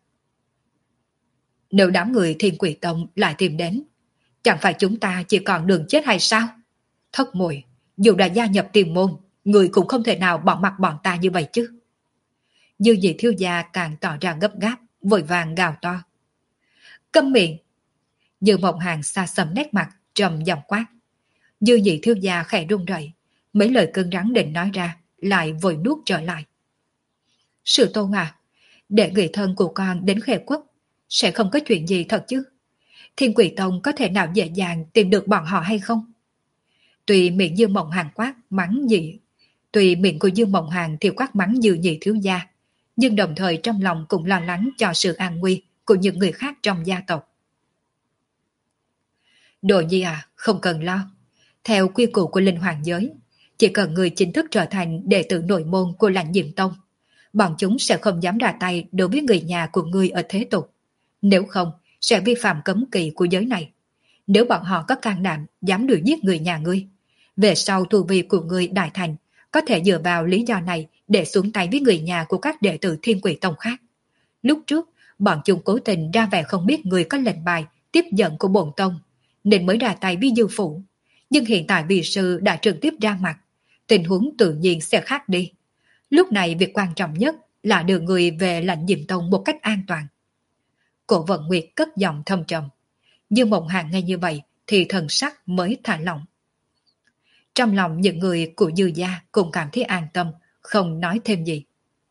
Speaker 1: Nếu đám người Thiên Quỷ Tông lại tìm đến, chẳng phải chúng ta chỉ còn đường chết hay sao? Thất muội, dù đã gia nhập tiền môn, người cũng không thể nào bỏ mặc bọn ta như vậy chứ. Dư Nhị thiếu gia càng tỏ ra gấp gáp, vội vàng gào to. Câm miệng! Dư Mộng Hàn xa xăm nét mặt, trầm giọng quát. Dư Nhị thiếu gia khẽ run rẩy, mấy lời cứng rắn định nói ra, lại vội nuốt trở lại. Sư tôn à, để người thân của con đến Khê Quốc, sẽ không có chuyện gì thật chứ? Thiên Quỷ Tông có thể nào dễ dàng tìm được bọn họ hay không? Tuy miệng Dương Mộng Hàn quát mắng gì, tuy miệng của Dương Mộng Hàn thì quát mắng Dư Nhị thiếu gia, nhưng đồng thời trong lòng cũng lo lắng cho sự an nguy của những người khác trong gia tộc. Đồ Nhi à, không cần lo. Theo quy củ của linh hoàng giới, chỉ cần người chính thức trở thành đệ tử nội môn của Lãnh Diệm Tông, bọn chúng sẽ không dám ra tay đối với người nhà của ngươi ở thế tục. Nếu không, sẽ vi phạm cấm kỵ của giới này. Nếu bọn họ có can đảm dám đuổi giết người nhà ngươi, về sau tu vi của ngươi đại thành, có thể dựa vào lý do này để xuống tay với người nhà của các đệ tử Thiên Quỷ Tông khác. Lúc trước, bọn chúng cố tình ra vẻ không biết người có lệnh bài tiếp nhận của bổn tông, nên mới ra tay với Dư Phủ. Nhưng hiện tại vị sư đã trực tiếp ra mặt, tình huống tự nhiên sẽ khác đi. Lúc này việc quan trọng nhất là đưa người về Lãnh Diệm Tông một cách an toàn. Cổ Vận Nguyệt cất giọng thâm trầm. Dương Mộng Hàn nghe như vậy thì thần sắc mới thả lỏng. Trong lòng những người của Dư gia cũng cảm thấy an tâm, không nói thêm gì.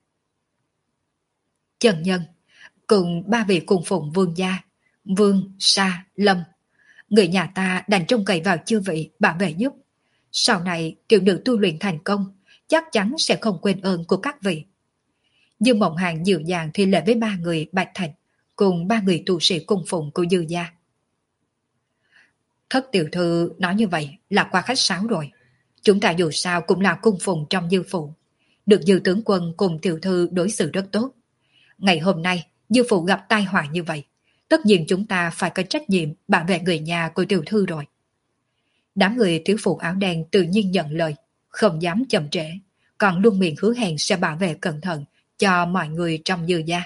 Speaker 1: Trần Nhân cùng ba vị cung phụng Vương gia, Vương, Sa, Lâm, người nhà ta đành trông cậy vào chư vị bảo vệ giúp. Sau này tiểu nữ tu luyện thành công, chắc chắn sẽ không quên ơn của các vị. Dương Mộng Hàn dịu dàng thi lễ với ba người Bạch Thạch cùng ba người tu sĩ cung phụng của Dư gia. Thất tiểu thư nói như vậy là qua khách sáo rồi. Chúng ta dù sao cũng là cung phụng trong Dư Phụ. Được Dư tướng quân cùng tiểu thư đối xử rất tốt. Ngày hôm nay, Dư Phụ gặp tai họa như vậy. Tất nhiên chúng ta phải có trách nhiệm bảo vệ người nhà của tiểu thư rồi. Đám người thiếu phụ áo đen tự nhiên nhận lời, không dám chậm trễ, còn luôn miệng hứa hẹn sẽ bảo vệ cẩn thận cho mọi người trong Dư gia.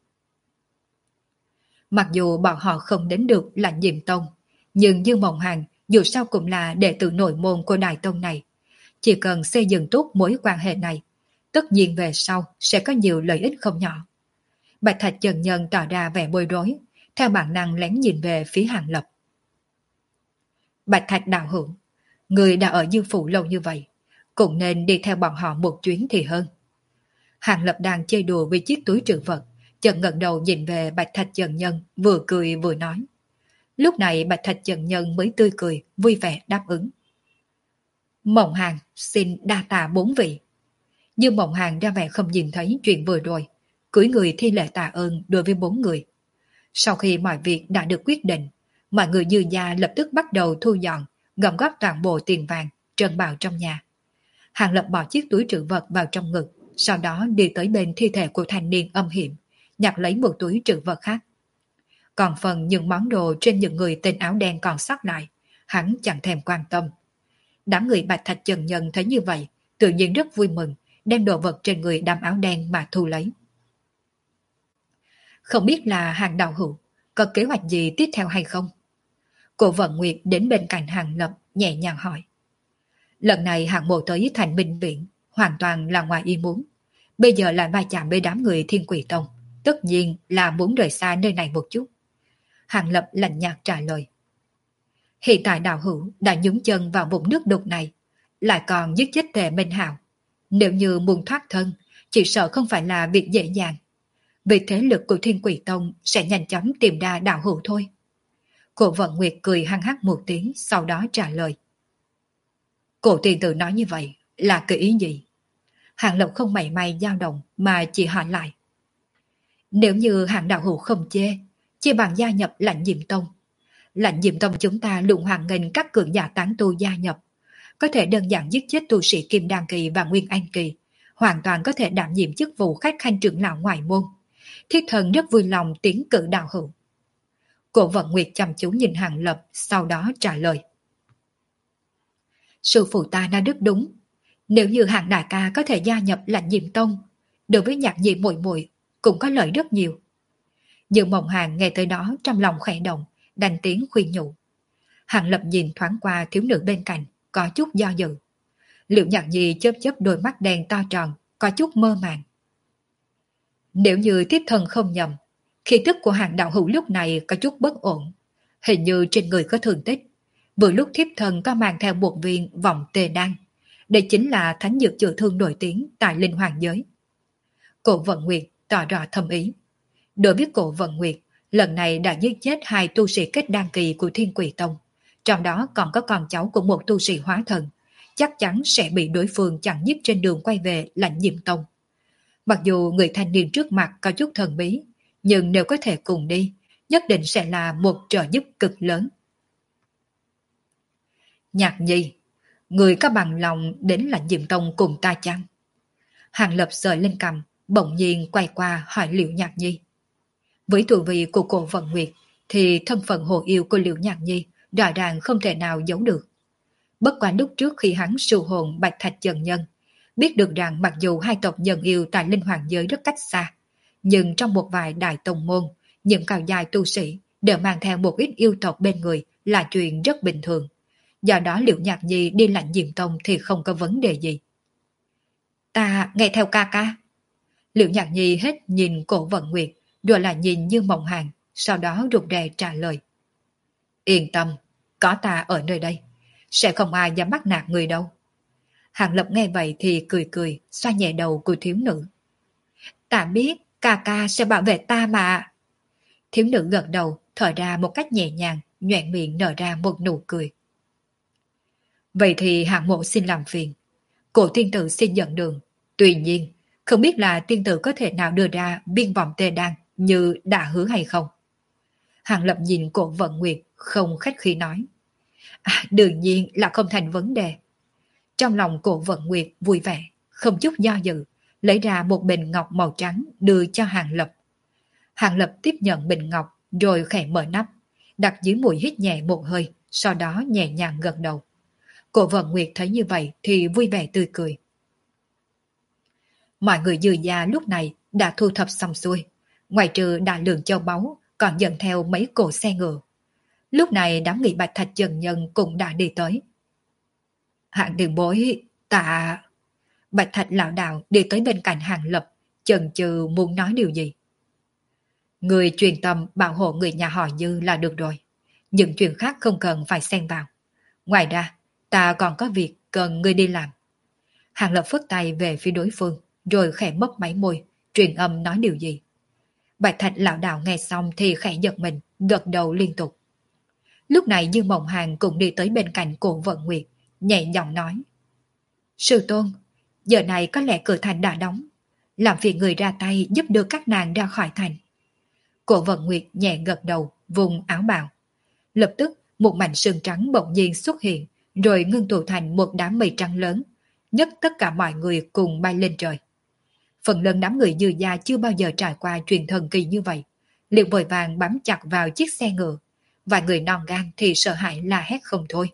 Speaker 1: Mặc dù bọn họ không đến được Lãnh Diệm Tông, nhưng Dư Mộng Hàn dù sao cũng là đệ tử nội môn của Đại Tông này. Chỉ cần xây dựng tốt mối quan hệ này, tất nhiên về sau sẽ có nhiều lợi ích không nhỏ. Bạch Thạch Trần Nhân tỏ ra vẻ bối rối, theo bản năng lén nhìn về phía Hàng Lập. Bạch Thạch đạo hữu, người đã ở Dư Phủ lâu như vậy, cũng nên đi theo bọn họ một chuyến thì hơn. Hàng Lập đang chơi đùa với chiếc túi trữ vật, chợt ngẩng đầu nhìn về Bạch Thạch Trần Nhân, vừa cười vừa nói. Lúc này Bạch Thạch Trần Nhân mới tươi cười, vui vẻ đáp ứng. Mộng Hàn xin đa tạ bốn vị. Dư Mộng Hàn ra vẻ không nhìn thấy chuyện vừa rồi, cúi người thi lễ tạ ơn đối với bốn người. Sau khi mọi việc đã được quyết định, mọi người Dư gia lập tức bắt đầu thu dọn, gom góp toàn bộ tiền vàng, trân bảo trong nhà. Hàng Lập bỏ chiếc túi trữ vật vào trong ngực, sau đó đi tới bên thi thể của thanh niên âm hiểm, nhặt lấy một túi trữ vật khác. Còn phần những món đồ trên những người tên áo đen còn sót lại, hắn chẳng thèm quan tâm. Đám người Bạch Thạch Trần Nhân thấy như vậy, tự nhiên rất vui mừng, đem đồ vật trên người đám áo đen mà thu lấy. Không biết là Hàng đạo hữu có kế hoạch gì tiếp theo hay không? Cô Vận Nguyệt đến bên cạnh Hàng Lập nhẹ nhàng hỏi. Lần này Hàng Mộ tới Thành Minh Viện hoàn toàn là ngoài ý muốn. Bây giờ lại va chạm với đám người Thiên Quỷ Tông, tất nhiên là muốn rời xa nơi này một chút. Hàng Lập lạnh nhạt trả lời. Hiện tại đạo hữu đã nhúng chân vào vùng nước đục này, lại còn giết chết Tề Minh Hạo. Nếu như muốn thoát thân, chỉ sợ không phải là việc dễ dàng. Vì thế lực của Thiên Quỷ Tông sẽ nhanh chóng tìm ra đạo hữu thôi. Cổ Vận Nguyệt cười hăng hắc một tiếng, sau đó trả lời. Cổ tiền tử nói như vậy là cái ý gì? Hàng Lập không mảy may dao động mà chỉ hỏi lại. Nếu như Hàng đạo hữu không chê, chỉ bằng gia nhập Lãnh Diệm Tông. Lãnh Diệm Tông chúng ta luôn hoan nghênh các cường giả tán tu gia nhập, có thể đơn giản giết chết tu sĩ Kim Đan Kỳ và Nguyên Anh Kỳ, hoàn toàn có thể đảm nhiệm chức vụ khách khanh trưởng lão ngoại môn. Thiết thần rất vui lòng tiến cử đạo hữu. Cổ Vận Nguyệt chăm chú nhìn Hàng Lập, sau đó trả lời. Sư phụ ta nói rất đúng. Nếu như Hàng đại ca có thể gia nhập Lãnh Diệm Tông, đối với Nhạc Nhị muội muội cũng có lợi rất nhiều. Dư Mộng Hàn nghe tới đó trong lòng khẽ động, đành tiếng khuyên nhủ. Hàng Lập nhìn thoáng qua thiếu nữ bên cạnh, có chút do dự. Liệu Nhạc Nhi chớp chớp đôi mắt đen to tròn, có chút mơ màng. Nếu như thiếp thân không nhầm, khí tức của Hàng đạo hữu lúc này có chút bất ổn, hình như trên người có thương tích. Vừa lúc thiếp thân có mang theo một viên vọng tề đan, đây chính là thánh dược chữa thương nổi tiếng tại Linh Hoàng giới. Cổ Vận Nguyệt tỏ rõ thâm ý. Đối với Cổ Vận Nguyệt, lần này đã giết chết 2 tu sĩ kết đan kỳ của Thiên Quỷ Tông, trong đó còn có con cháu của một tu sĩ hóa thần, chắc chắn sẽ bị đối phương chặn giết trên đường quay về Lãnh Diệm Tông. Mặc dù người thanh niên trước mặt có chút thần bí, nhưng nếu có thể cùng đi, nhất định sẽ là một trợ giúp cực lớn. Nhạc Nhi, người có bằng lòng đến Lãnh Diệm Tông cùng ta chăng? Hàng Lập sờ lên cằm, bỗng nhiên quay qua hỏi Liễu Nhạc Nhi. Với tuổi vị của Cổ Vận Nguyệt, thì thân phận hồ yêu của Liễu Nhạc Nhi rõ ràng không thể nào giấu được. Bất quá lúc trước khi hắn siêu hồn Bạch Thạch Trần Nhân, biết được rằng mặc dù hai tộc nhân yêu tại Linh Hoàng giới rất cách xa, nhưng trong một vài đại tông môn, những cao dài tu sĩ đều mang theo một ít yêu tộc bên người là chuyện rất bình thường. Do đó Liễu Nhạc Nhi đi Lãnh Diệm Tông thì không có vấn đề gì. Ta nghe theo ca ca. Liễu Nhạc Nhi hết nhìn Cổ Vận Nguyệt, rồi lại nhìn Như Mộng Hàn, sau đó rụt rè trả lời. Yên tâm, có ta ở nơi đây, sẽ không ai dám bắt nạt người đâu. Hàng Lập nghe vậy thì cười cười, xoa nhẹ đầu của thiếu nữ. Ta biết, ca ca sẽ bảo vệ ta mà. Thiếu nữ gật đầu, thở ra một cách nhẹ nhàng, nhoẻn miệng nở ra một nụ cười. Vậy thì hạng mộ xin làm phiền. Cổ tiên tử xin dẫn đường. Tuy nhiên, không biết là tiên tử có thể nào đưa ra viên vọng tề đan như đã hứa hay không? Hàng Lập nhìn Cổ Vận Nguyệt, không khách khí nói. Đương nhiên là không thành vấn đề. Trong lòng Cổ Vận Nguyệt vui vẻ, không chút do dự, lấy ra một bình ngọc màu trắng đưa cho Hàng Lập. Hàng Lập tiếp nhận bình ngọc rồi khẽ mở nắp, đặt dưới mũi hít nhẹ một hơi, sau đó nhẹ nhàng gật đầu. Cổ Vận Nguyệt thấy như vậy thì vui vẻ tươi cười. Mọi người dư gia lúc này đã thu thập xong xuôi, ngoài trừ đại lượng châu báu còn dẫn theo mấy cỗ xe ngựa. Lúc này đám người Bạch Thạch Chân Nhân cũng đã đi tới. Hạng tiền bối, tạ... Bạch Thạch lão đạo đi tới bên cạnh Hàng Lập, chần chừ muốn nói điều gì. Người truyền tâm bảo hộ người nhà họ Dư là được rồi. Những chuyện khác không cần phải xen vào. Ngoài ra, ta còn có việc cần người đi làm. Hàng Lập phất tay về phía đối phương, rồi khẽ mấp máy môi, truyền âm nói điều gì. Bạch Thạch lão đạo nghe xong thì khẽ giật mình, gật đầu liên tục. Lúc này Dương Mộng Hàn cũng đi tới bên cạnh Cổ Vận Nguyệt, nhẹ giọng nói. Sư tôn, giờ này có lẽ cửa thành đã đóng. Làm phiền người ra tay giúp đưa các nàng ra khỏi thành. Cổ Vận Nguyệt nhẹ gật đầu, vùng áo bào. Lập tức, một mảnh sương trắng bỗng nhiên xuất hiện, rồi ngưng tụ thành một đám mây trắng lớn, nhấc tất cả mọi người cùng bay lên trời. Phần lớn đám người Dư gia chưa bao giờ trải qua chuyện thần kỳ như vậy, liền vội vàng bám chặt vào chiếc xe ngựa. Vài người non gan thì sợ hãi la hét không thôi.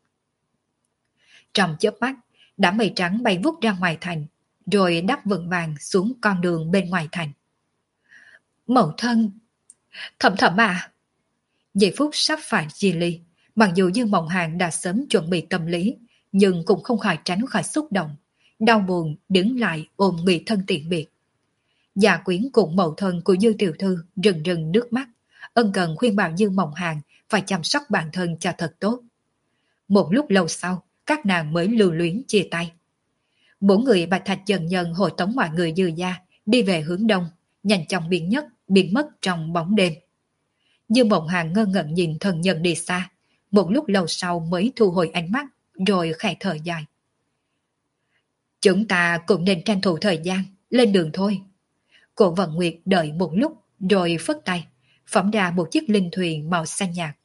Speaker 1: Trong chớp mắt, đám mây trắng bay vút ra ngoài thành, rồi đáp vững vàng xuống con đường bên ngoài thành. Mẫu thân! Thẩm Thẩm à! Giây phút sắp phải chia ly, mặc dù Dương Mộng Hàn đã sớm chuẩn bị tâm lý, nhưng cũng không khỏi tránh khỏi xúc động, đau buồn đứng lại ôm người thân tiễn biệt. Gia Quyến cùng mẫu thân của Dư tiểu thư rừng rừng nước mắt, ân cần khuyên bảo Dương Mộng Hàn phải chăm sóc bản thân cho thật tốt. Một lúc lâu sau, các nàng mới lưu luyến chia tay. Bốn người Bạch Thạch dần dần hội tống mọi người Dư gia đi về hướng đông, nhanh chóng biến mất trong bóng đêm. Dương Mộng Hàn ngơ ngẩn nhìn thân nhân đi xa, một lúc lâu sau mới thu hồi ánh mắt, rồi khẽ thở dài. Chúng ta cũng nên tranh thủ thời gian, lên đường thôi. Cổ Vận Nguyệt đợi một lúc, rồi phất tay, phóng ra một chiếc linh thuyền màu xanh nhạt.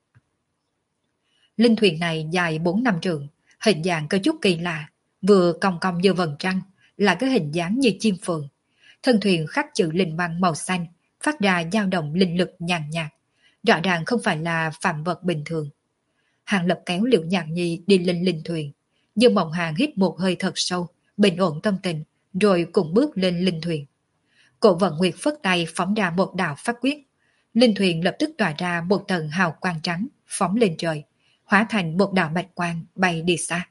Speaker 1: Linh thuyền này dài 4-5 trượng, hình dạng có chút kỳ lạ, vừa cong cong như vầng trăng, là cái hình dáng như chim phượng. Thân thuyền khắc chữ linh văn màu xanh, phát ra dao động linh lực nhàn nhạt, rõ ràng không phải là phạm vật bình thường. Hàng Lập kéo Liễu Nhạc Nhi đi lên linh thuyền, Dương Mộng Hàn hít một hơi thật sâu, bình ổn tâm tình, rồi cùng bước lên linh thuyền. Cổ Vận Nguyệt phất tay phóng ra một đạo pháp quyết, linh thuyền lập tức tỏa ra một tầng hào quang trắng, phóng lên trời, hóa thành một đạo bạch quang bay đi xa.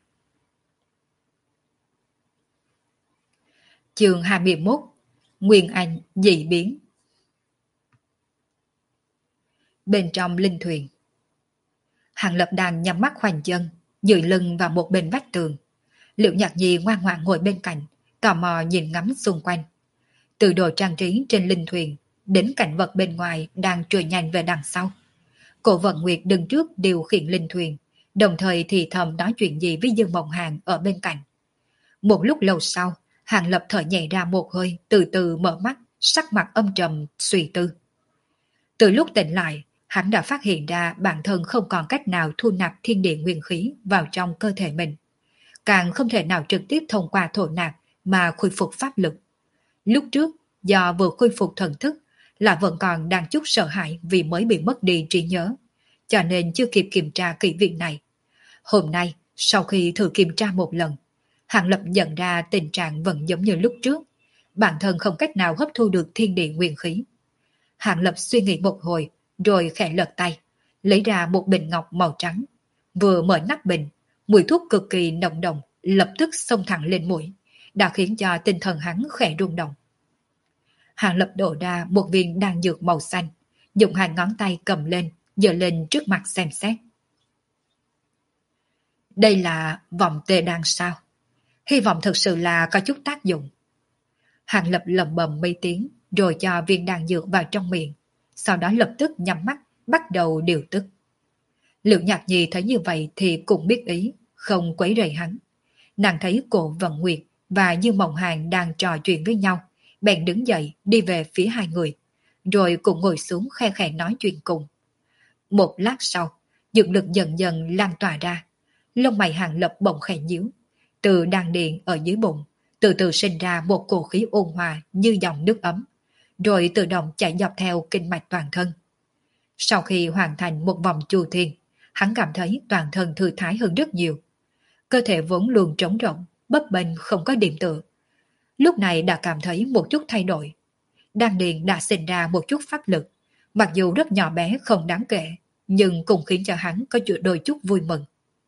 Speaker 1: Chương 21: Nguyên Anh dị biến. Bên trong linh thuyền, Hàng Lập đang nhắm mắt khoanh chân, dựa lưng vào một bên vách tường. Liễu Nhạc Nhi ngoan ngoãn ngồi bên cạnh, tò mò nhìn ngắm xung quanh. Từ đồ trang trí trên linh thuyền đến cảnh vật bên ngoài đang trôi nhanh về đằng sau. Cổ Vận Nguyệt đứng trước điều khiển linh thuyền, đồng thời thì thầm nói chuyện gì với Dương Mộng Hàn ở bên cạnh. Một lúc lâu sau, Hàng Lập thở nhẹ ra một hơi, từ từ mở mắt, sắc mặt âm trầm, suy tư. Từ lúc tỉnh lại, hắn đã phát hiện ra bản thân không còn cách nào thu nạp thiên địa nguyên khí vào trong cơ thể mình. Càng không thể nào trực tiếp thông qua thổ nạp mà khôi phục pháp lực. Lúc trước, do vừa khôi phục thần thức, là vẫn còn đang chút sợ hãi vì mới bị mất đi trí nhớ, cho nên chưa kịp kiểm tra kỹ việc này. Hôm nay, sau khi thử kiểm tra một lần, Hàng Lập nhận ra tình trạng vẫn giống như lúc trước, bản thân không cách nào hấp thu được thiên địa nguyên khí. Hàng Lập suy nghĩ một hồi, rồi khẽ lật tay, lấy ra một bình ngọc màu trắng. Vừa mở nắp bình, mùi thuốc cực kỳ nồng đậm lập tức xông thẳng lên mũi, đã khiến cho tinh thần hắn khẽ rung động. Hàng Lập đổ ra một viên đan dược màu xanh, dùng hai ngón tay cầm lên, giơ lên trước mặt xem xét. Đây là vòng tê đan sao? Hy vọng thực sự là có chút tác dụng. Hàng Lập lẩm bẩm mấy tiếng, rồi cho viên đan dược vào trong miệng, sau đó lập tức nhắm mắt, bắt đầu điều tức. Liễu Nhạc Nhi thấy như vậy thì cũng biết ý, không quấy rầy hắn. Nàng thấy Cổ Vận Nguyệt và Dương Mộng Hàn đang trò chuyện với nhau, bèn đứng dậy đi về phía hai người, rồi cùng ngồi xuống khe khẽ nói chuyện cùng. Một lát sau, dược lực dần dần lan tỏa ra. Lông mày Hàng Lập bỗng khẽ nhíu, từ đan điền ở dưới bụng, từ từ sinh ra một cổ khí ôn hòa như dòng nước ấm, rồi tự động chạy dọc theo kinh mạch toàn thân. Sau khi hoàn thành một vòng chu thiên, hắn cảm thấy toàn thân thư thái hơn rất nhiều. Cơ thể vốn luôn trống rỗng, bấp bênh không có điểm tựa. Lúc này đã cảm thấy một chút thay đổi. Đan điền đã sinh ra một chút phát lực, mặc dù rất nhỏ bé không đáng kể, nhưng cũng khiến cho hắn có đôi chút vui mừng.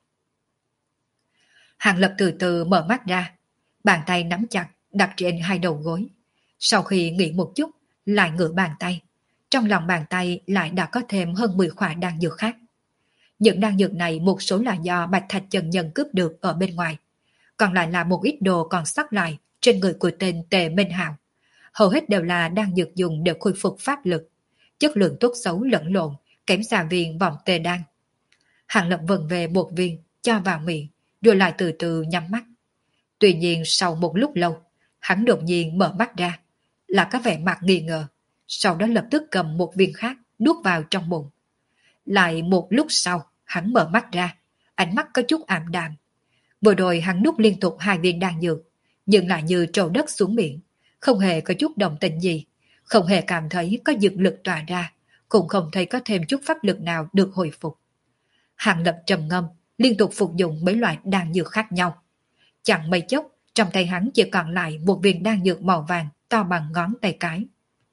Speaker 1: Hàng Lập từ từ mở mắt ra, bàn tay nắm chặt đặt trên hai đầu gối. Sau khi nghĩ một chút, lại ngửa bàn tay. Trong lòng bàn tay lại đã có thêm hơn 10 khỏa đan dược khác. Những đan dược này một số là do Bạch Thạch Chân Nhân cướp được ở bên ngoài, còn lại là một ít đồ còn sót lại trên người của tên Tề Minh Hạo. Hầu hết đều là đan dược dùng để khôi phục pháp lực, chất lượng tốt xấu lẫn lộn, kém xa viên vọng tề đan. Hàng Lập vần về một viên, cho vào miệng, rồi lại từ từ nhắm mắt. Tuy nhiên sau một lúc lâu, hắn đột nhiên mở mắt ra, là có vẻ mặt nghi ngờ, sau đó lập tức cầm một viên khác nuốt vào trong bụng. Lại một lúc sau, hắn mở mắt ra, ánh mắt có chút ảm đạm. Vừa rồi hắn nuốt liên tục 2 viên đan dược, nhưng lại như trầu đất xuống miệng, không hề có chút động tình gì, không hề cảm thấy có dược lực tỏa ra, cũng không thấy có thêm chút pháp lực nào được hồi phục. Hàng Lập trầm ngâm, liên tục phục dụng mấy loại đan dược khác nhau. Chẳng mấy chốc, trong tay hắn chỉ còn lại một viên đan dược màu vàng to bằng ngón tay cái.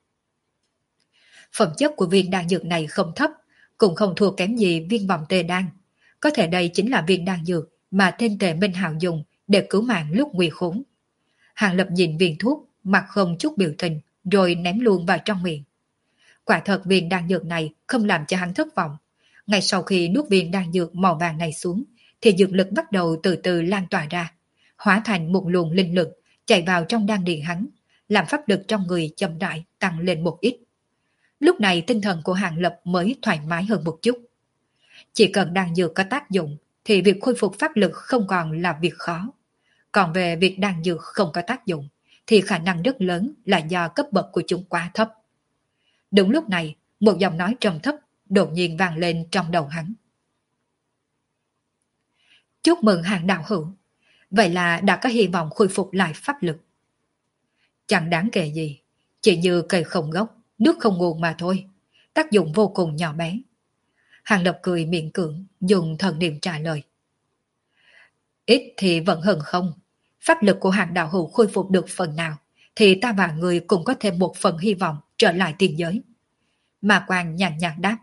Speaker 1: Phẩm chất của viên đan dược này không thấp, cũng không thua kém gì viên vọng tề đan. Có thể đây chính là viên đan dược mà tên Tề Minh Hạo dùng để cứu mạng lúc nguy khốn. Hàng Lập nhìn viên thuốc, mặt không chút biểu tình, rồi ném luôn vào trong miệng. Quả thật viên đan dược này không làm cho hắn thất vọng. Ngay sau khi nuốt viên đan dược màu vàng này xuống, thì dược lực bắt đầu từ từ lan tỏa ra, hóa thành một luồng linh lực chạy vào trong đan điền hắn, làm pháp lực trong người chậm rãi tăng lên một ít. Lúc này tinh thần của Hàng Lập mới thoải mái hơn một chút. Chỉ cần đan dược có tác dụng, thì việc khôi phục pháp lực không còn là việc khó. Còn về việc đan dược không có tác dụng, thì khả năng rất lớn là do cấp bậc của chúng quá thấp. Đúng lúc này, một giọng nói trầm thấp đột nhiên vang lên trong đầu hắn. Chúc mừng Hàng đạo hữu, vậy là đã có hy vọng khôi phục lại pháp lực. Chẳng đáng kể gì, chỉ như cây không gốc, nước không nguồn mà thôi, tác dụng vô cùng nhỏ bé. Hàng Lập cười miễn cưỡng, dùng thần niệm trả lời. Ít thì vẫn hơn không, pháp lực của Hàng đạo hữu khôi phục được phần nào, thì ta và người cũng có thêm một phần hy vọng trở lại tiên giới. Mà Quang nhàn nhạt đáp.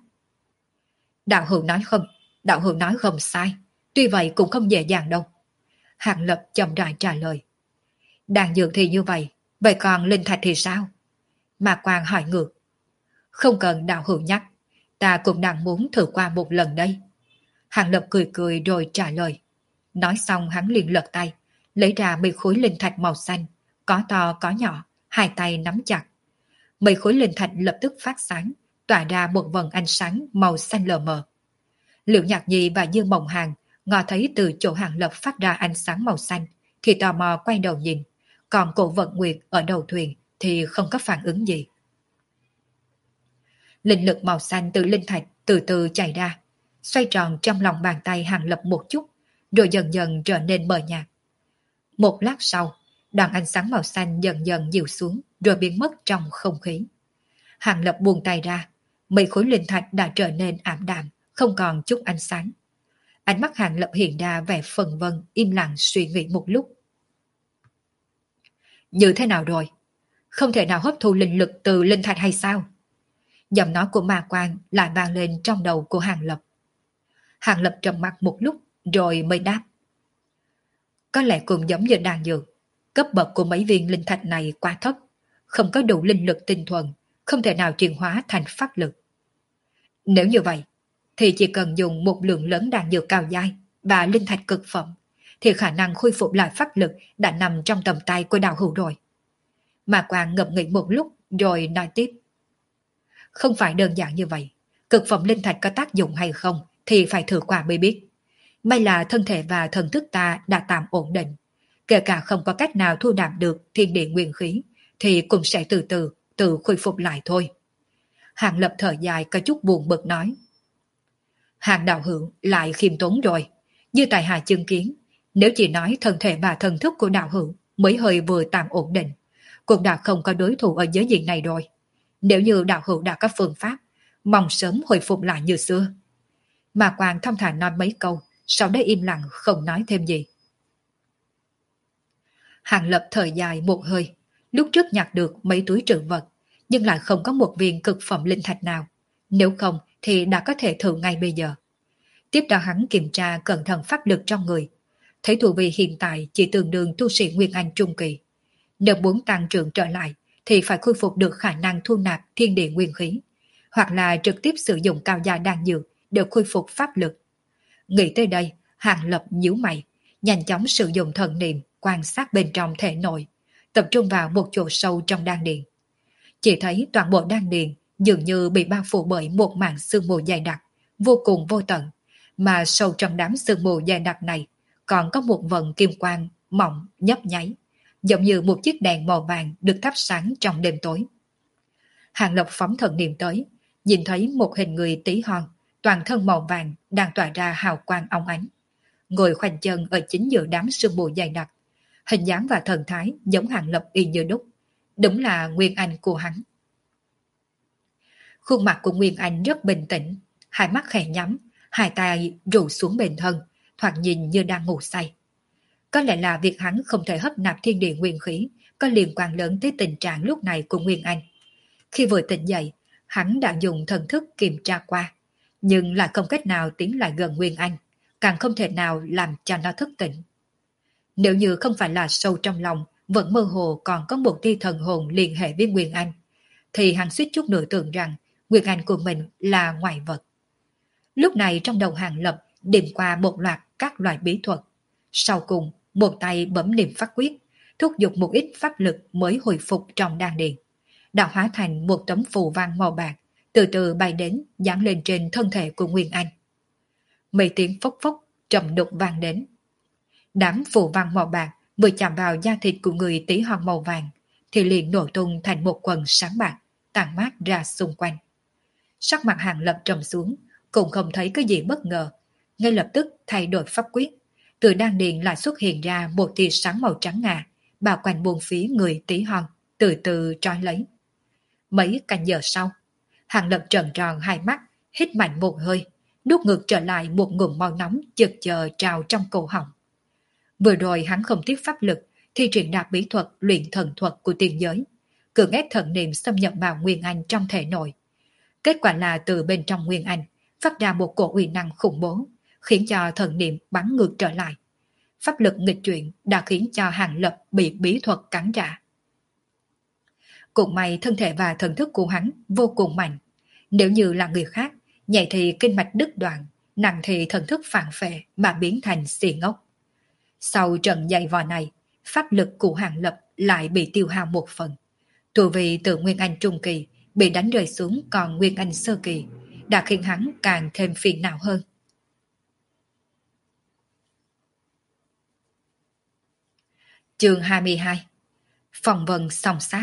Speaker 1: Đạo hữu nói không sai, tuy vậy cũng không dễ dàng đâu. Hàng Lập chậm rãi trả lời. Đan dược thì như vậy, vậy còn linh thạch thì sao? Mà Quang hỏi ngược. Không cần đạo hữu nhắc, ta cũng đang muốn thử qua một lần đây. Hàng Lập cười cười rồi trả lời. Nói xong hắn liền lật tay, lấy ra mấy khối linh thạch màu xanh, có to có nhỏ, hai tay nắm chặt. Mấy khối linh thạch lập tức phát sáng, tỏa ra một vầng ánh sáng màu xanh lờ mờ. Liễu Nhạc Nhi và Dương Mộng Hàn ngó thấy từ chỗ Hàng Lập phát ra ánh sáng màu xanh, thì tò mò quay đầu nhìn, còn cổ Vận Nguyệt ở đầu thuyền thì không có phản ứng gì. Linh lực màu xanh từ linh thạch từ từ chảy ra, xoay tròn trong lòng bàn tay Hàng Lập một chút, rồi dần dần trở nên mờ nhạt. Một lát sau, đoàn ánh sáng màu xanh dần dần dịu xuống, rồi biến mất trong không khí. Hàng Lập buông tay ra, mấy khối linh thạch đã trở nên ảm đạm, không còn chút ánh sáng. Ánh mắt Hàng Lập hiện ra vẻ phân vân, im lặng suy nghĩ một lúc. Như thế nào rồi? Không thể nào hấp thu linh lực từ linh thạch hay sao? Giọng nói của Ma Quang lại vang lên trong đầu của Hàng Lập. Hàng Lập trầm mặc một lúc rồi mới đáp. Có lẽ cũng giống như đan dược, cấp bậc của mấy viên linh thạch này quá thấp, không có đủ linh lực tinh thuần, không thể nào chuyển hóa thành pháp lực. Nếu như vậy, thì chỉ cần dùng một lượng lớn đan dược cao giai và linh thạch cực phẩm, thì khả năng khôi phục lại pháp lực đã nằm trong tầm tay của đạo hữu rồi. Ma Quang ngẫm nghĩ một lúc rồi nói tiếp. Không phải đơn giản như vậy, cực phẩm linh thạch có tác dụng hay không thì phải thử qua mới biết. May là thân thể và thần thức ta đã tạm ổn định, kể cả không có cách nào thu nạp được thiên địa nguyên khí thì cũng sẽ từ từ tự khôi phục lại thôi. Hàng Lập thở dài có chút buồn bực nói. Hàng đạo hữu lại khiêm tốn rồi. Như tại hạ chứng kiến, nếu chỉ nói thân thể và thần thức của đạo hữu mới hơi vừa tạm ổn định, cũng đã không có đối thủ ở giới diện này rồi. Nếu như đạo hữu đã có phương pháp, mong sớm hồi phục lại như xưa. Mà Quang thông thả nói mấy câu, sau đó im lặng không nói thêm gì. Hàng Lập thời dài một hơi, lúc trước nhặt được mấy túi trữ vật, nhưng lại không có một viên cực phẩm linh thạch nào. Nếu không thì đã có thể thử ngay bây giờ. Tiếp đó hắn kiểm tra cẩn thận pháp lực trong người. Thấy tu vi hiện tại chỉ tương đương tu sĩ Nguyên Anh Trung Kỳ. Nếu muốn tăng trưởng trở lại thì phải khôi phục được khả năng thu nạp thiên địa nguyên khí, hoặc là trực tiếp sử dụng cao gia đan dược để khôi phục pháp lực. Nghĩ tới đây, Hàng Lập nhíu mày, nhanh chóng sử dụng thần niệm quan sát bên trong thể nội, tập trung vào một chỗ sâu trong đan điền. Chỉ thấy toàn bộ đan điền dường như bị bao phủ bởi một màn sương mù dày đặc, vô cùng vô tận, mà sâu trong đám sương mù dày đặc này còn có một vần kim quang mỏng nhấp nháy, giống như một chiếc đèn màu vàng được thắp sáng trong đêm tối. Hàng Lập phóng thần niệm tới, nhìn thấy một hình người tí hon, toàn thân màu vàng đang tỏa ra hào quang óng ánh, ngồi khoanh chân ở chính giữa đám sương mù dày đặc. Hình dáng và thần thái giống Hàng Lập y như đúc, đúng là Nguyên Anh của hắn. Khuôn mặt của Nguyên Anh rất bình tĩnh, hai mắt khẽ nhắm, hai tay rủ xuống bên thân, thoạt nhìn như đang ngủ say. Có lẽ là việc hắn không thể hấp nạp thiên địa nguyên khí có liên quan lớn tới tình trạng lúc này của Nguyên Anh. Khi vừa tỉnh dậy, hắn đã dùng thần thức kiểm tra qua, nhưng lại không cách nào tiến lại gần Nguyên Anh, càng không thể nào làm cho nó thức tỉnh. Nếu như không phải là sâu trong lòng vẫn mơ hồ còn có một tia thần hồn liên hệ với Nguyên Anh, thì hắn suýt chút nữa tưởng rằng Nguyên Anh của mình là ngoại vật. Lúc này trong đầu Hàng Lập điểm qua một loạt các loại bí thuật. Sau cùng, một tay bấm niệm pháp quyết, thúc giục một ít pháp lực mới hồi phục trong đan điền, đã hóa thành một tấm phù văn màu bạc, từ từ bay đến dán lên trên thân thể của Nguyên Anh. Mấy tiếng phốc phốc trầm đục vang đến. Đám phù văn màu bạc vừa chạm vào da thịt của người tí hon màu vàng thì liền nổ tung thành một quần sáng bạc, tàn mát ra xung quanh. Sắc mặt Hàng Lập trầm xuống, cũng không thấy cái gì bất ngờ, ngay lập tức thay đổi pháp quyết, từ đan điền lại xuất hiện ra một tia sáng màu trắng ngà, bao quanh buông phía người tí hon, từ từ trói lấy. Mấy canh giờ sau, Hàng Lập trợn tròn hai mắt, hít mạnh một hơi, nuốt ngược trở lại một ngụm máu nóng chực chờ trào trong cổ họng. Vừa rồi hắn không tiếc pháp lực thi triển đạt bí thuật luyện thần thuật của tiên giới, cưỡng ép thần niệm xâm nhập vào Nguyên Anh trong thể nội. Kết quả là từ bên trong Nguyên Anh phát ra một cổ uy năng khủng bố, khiến cho thần niệm bắn ngược trở lại. Pháp lực nghịch chuyển đã khiến cho Hàng Lập bị bí thuật cắn trả. Cũng may thân thể và thần thức của hắn vô cùng mạnh. Nếu như là người khác, nhẹ thì kinh mạch đứt đoạn, nặng thì thần thức phản phệ mà biến thành xì ngốc. Sau trận dày vò này, pháp lực của Hàng Lập lại bị tiêu hao một phần. Tu vi từ Nguyên Anh Trung Kỳ bị đánh rơi xuống còn Nguyên Anh Sơ Kỳ, đã khiến hắn càng thêm phiền não hơn. Chương 22. Phòng vân song sát.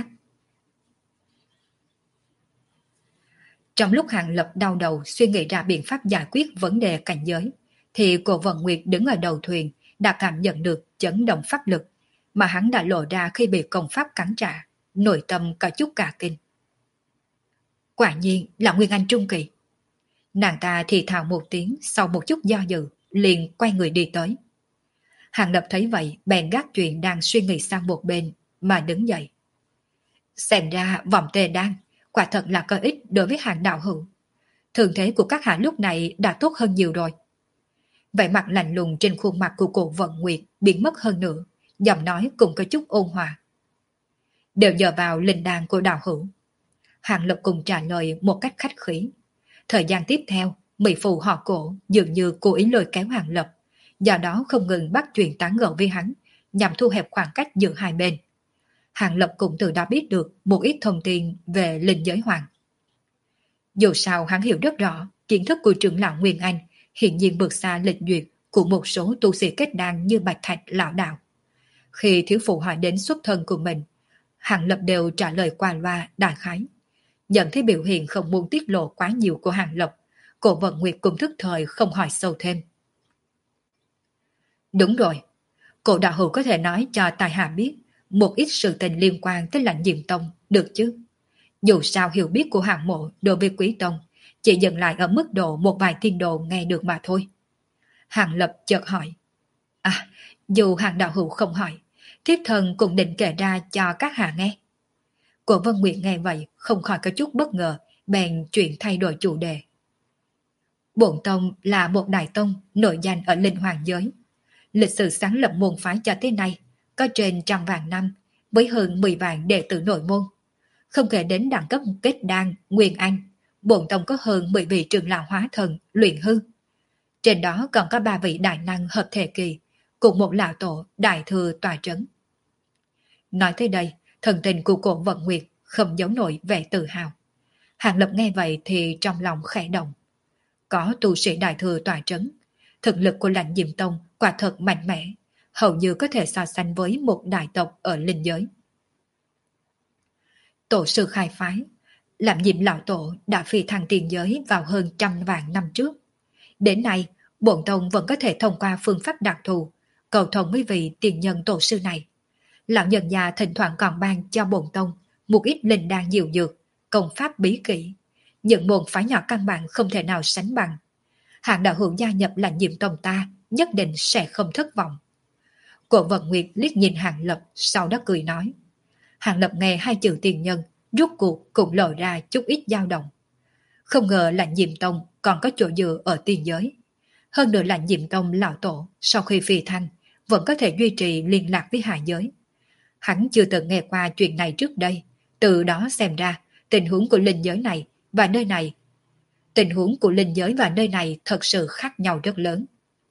Speaker 1: Trong lúc Hàng Lập đau đầu suy nghĩ ra biện pháp giải quyết vấn đề cảnh giới, thì cô Vận Nguyệt đứng ở đầu thuyền đã cảm nhận được chấn động pháp lực mà hắn đã lộ ra khi bị công pháp cắn trả, nội tâm có chút cả kinh. Quả nhiên là Nguyên Anh Trung Kỳ. Nàng ta thì thào một tiếng, sau một chút do dự, liền quay người đi tới. Hàng Lập thấy vậy, bèn gác chuyện đang suy nghĩ sang một bên, mà đứng dậy. Xem ra vòng tề đan, quả thật là có ích đối với Hàng đạo hữu. Thường thế của các hạ lúc này đã tốt hơn nhiều rồi. Vẻ mặt lạnh lùng trên khuôn mặt của cô Vận Nguyệt biến mất hơn nữa, giọng nói cũng có chút ôn hòa. Đều nhờ vào linh đan của đạo hữu. Hàng Lập cùng trả lời một cách khách khí. Thời gian tiếp theo, mỹ phụ họ cổ dường như cố ý lôi kéo Hàng Lập, do đó không ngừng bắt chuyện tán gẫu với hắn, nhằm thu hẹp khoảng cách giữa hai bên. Hàng Lập cũng từ đó biết được một ít thông tin về linh giới hoàng. Dù sao hắn hiểu rất rõ, kiến thức của trưởng lão Nguyên Anh hiện nhiên vượt xa lịch duyệt của một số tu sĩ kết đan như Bạch Thạch lão đạo. Khi thiếu phụ hỏi đến xuất thân của mình, Hàng Lập đều trả lời qua loa đại khái. Nhận thấy biểu hiện không muốn tiết lộ quá nhiều của Hàng Lập, Cổ Vận Nguyệt cũng thức thời không hỏi sâu thêm. Đúng rồi, cổ đạo hữu có thể nói cho tài hạ biết một ít sự tình liên quan tới Lãnh Diệm Tông, được chứ? Dù sao hiểu biết của Hàng Mộ đối với Quý Tông chỉ dừng lại ở mức độ một vài tin đồn nghe được mà thôi. Hàng Lập chợt hỏi. À, dù Hàng đạo hữu không hỏi, thiếp thần cũng định kể ra cho các hạ nghe. Cổ Vân Nguyệt nghe vậy không khỏi có chút bất ngờ, bèn chuyển thay đổi chủ đề. Bổn tông là một đại tông nổi danh ở linh hoàng giới. Lịch sử sáng lập môn phái cho tới nay có trên trăm vạn năm, với hơn 10 vạn đệ tử nội môn. Không kể đến đẳng cấp kết đan, nguyên anh, bổn tông có hơn 10 vị trưởng lão hóa thần, luyện hư. Trên đó còn có 3 vị đại năng hợp thể kỳ, cùng một lão tổ đại thừa tòa trấn. Nói tới đây, thần tình của cổ Vận Nguyệt không giấu nổi vẻ tự hào. Hàng Lập nghe vậy thì trong lòng khẽ động. Có tu sĩ đại thừa tòa trấn, thực lực của Lãnh Diệm Tông quả thật mạnh mẽ, hầu như có thể so sánh với một đại tộc ở linh giới. Tổ sư khai phái, Lãnh Diệm lão tổ đã phi thăng tiền giới vào hơn trăm vạn năm trước. Đến nay, bổn tông vẫn có thể thông qua phương pháp đặc thù cầu thông với vị tiền nhân tổ sư này. Lão nhân già thỉnh thoảng còn ban cho bổn tông một ít linh đan diệu dược, công pháp bí kỹ. Những môn phái nhỏ căn bản không thể nào sánh bằng. Hạng đạo hữu gia nhập Lãnh Diệm Tông ta nhất định sẽ không thất vọng. Cổ Vận Nguyệt liếc nhìn Hàng Lập, sau đó cười nói. Hàng Lập nghe hai chữ tiền nhân, rút cuộc cũng lộ ra chút ít dao động. Không ngờ Lãnh Diệm Tông còn có chỗ dựa ở tiền giới. Hơn nữa Lãnh Diệm Tông lão tổ sau khi phi thăng vẫn có thể duy trì liên lạc với hạ giới. Hắn chưa từng nghe qua chuyện này trước đây, từ đó xem ra tình huống của linh giới này và nơi này. Tình huống của linh giới và nơi này thật sự khác nhau rất lớn.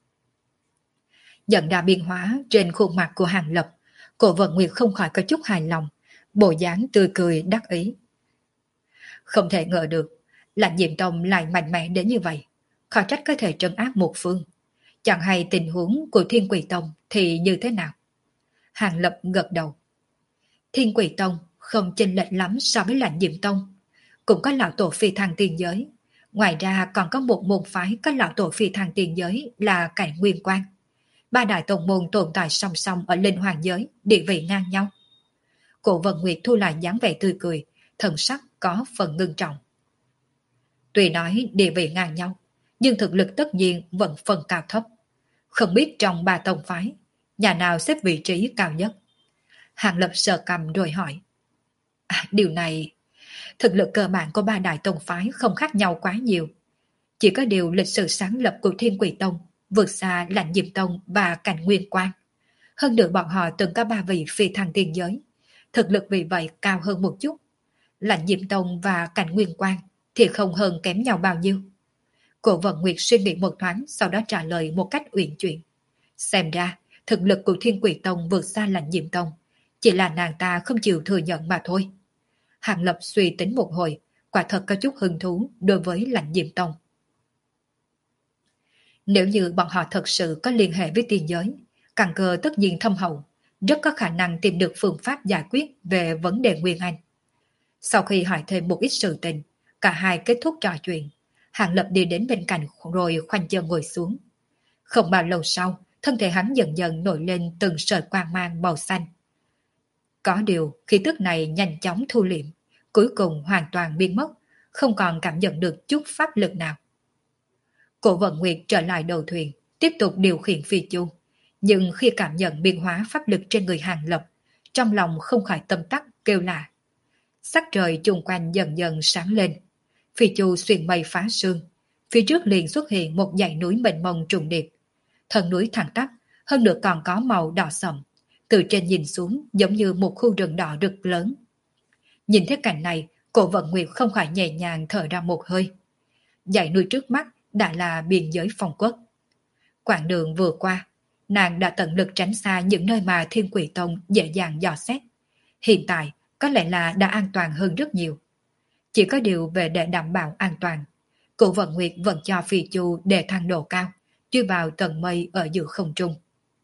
Speaker 1: Nhận ra biến hóa trên khuôn mặt của Hàng Lập, Cổ Vận Nguyệt không khỏi có chút hài lòng, bộ dáng tươi cười đắc ý. Không thể ngờ được, Lãnh Diệm Tông lại mạnh mẽ đến như vậy, khó trách có thể trấn áp một phương. Chẳng hay tình huống của Thiên Quỷ Tông thì như thế nào? Hàng Lập gật đầu. Thiên Quỷ Tông không chênh lệch lắm so với Lãnh Diệm Tông, cũng có lão tổ phi thăng tiền giới. Ngoài ra còn có một môn phái có lão tổ phi thăng tiền giới là Cảnh Nguyên Quang. Ba đại tông môn tồn tại song song ở linh hoàng giới, địa vị ngang nhau. Cổ Vận Nguyệt thu lại dáng vẻ tươi cười, thần sắc có phần ngưng trọng. Tuy nói địa vị ngang nhau, nhưng thực lực tất nhiên vẫn phần cao thấp. Không biết trong ba tông phái, nhà nào xếp vị trí cao nhất? Hàng Lập sờ cầm rồi hỏi. Điều này, thực lực cơ bản của ba đại tông phái không khác nhau quá nhiều. Chỉ có điều lịch sử sáng lập của Thiên Quỷ Tông vượt xa Lãnh Diệm Tông và Cảnh Nguyên Quang. Hơn nữa bọn họ từng có 3 vị phi thăng tiền giới, thực lực vì vậy cao hơn một chút. Lãnh Diệm Tông và Cảnh Nguyên Quang thì không hơn kém nhau bao nhiêu. Cổ Vận Nguyệt suy nghĩ một thoáng, sau đó trả lời một cách uyển chuyển. Xem ra, thực lực của Thiên Quỷ Tông vượt xa Lãnh Diệm Tông, chỉ là nàng ta không chịu thừa nhận mà thôi. Hàng Lập suy tính một hồi, quả thật có chút hứng thú đối với Lãnh Diệm Tông. Nếu như bọn họ thật sự có liên hệ với tiên giới, căn cơ tất nhiên thâm hậu, rất có khả năng tìm được phương pháp giải quyết về vấn đề Nguyên Anh. Sau khi hỏi thêm một ít sự tình, cả hai kết thúc trò chuyện. Hàng Lập đi đến bên cạnh rồi khoanh chân ngồi xuống. Không bao lâu sau, thân thể hắn dần dần nổi lên từng sợi quang mang màu xanh. Có điều, khí tức này nhanh chóng thu liệm, cuối cùng hoàn toàn biến mất, không còn cảm nhận được chút pháp lực nào. Cổ Vận Nguyệt trở lại đầu thuyền, tiếp tục điều khiển phi chu. Nhưng khi cảm nhận biến hóa pháp lực trên người Hàng Lập, trong lòng không khỏi tâm tắc kêu lạ. Sắc trời chung quanh dần dần sáng lên. Phi chu xuyên mây phá sương. Phía trước liền xuất hiện một dãy núi mênh mông trùng điệp. Thân núi thẳng tắp, hơn nữa còn có màu đỏ sậm. Từ trên nhìn xuống giống như một khu rừng đỏ rực lớn. Nhìn thấy cảnh này, Cổ Vận Nguyệt không khỏi nhẹ nhàng thở ra một hơi. Dãy núi trước mắt đã là biên giới phong quốc. Quãng đường vừa qua, nàng đã tận lực tránh xa những nơi mà Thiên Quỷ Tông dễ dàng dò xét. Hiện tại, có lẽ là đã an toàn hơn rất nhiều. Chỉ có điều về để đảm bảo an toàn, Cụ Vận Nguyệt vẫn cho phi chu để thang độ cao, chui vào tầng mây ở giữa không trung.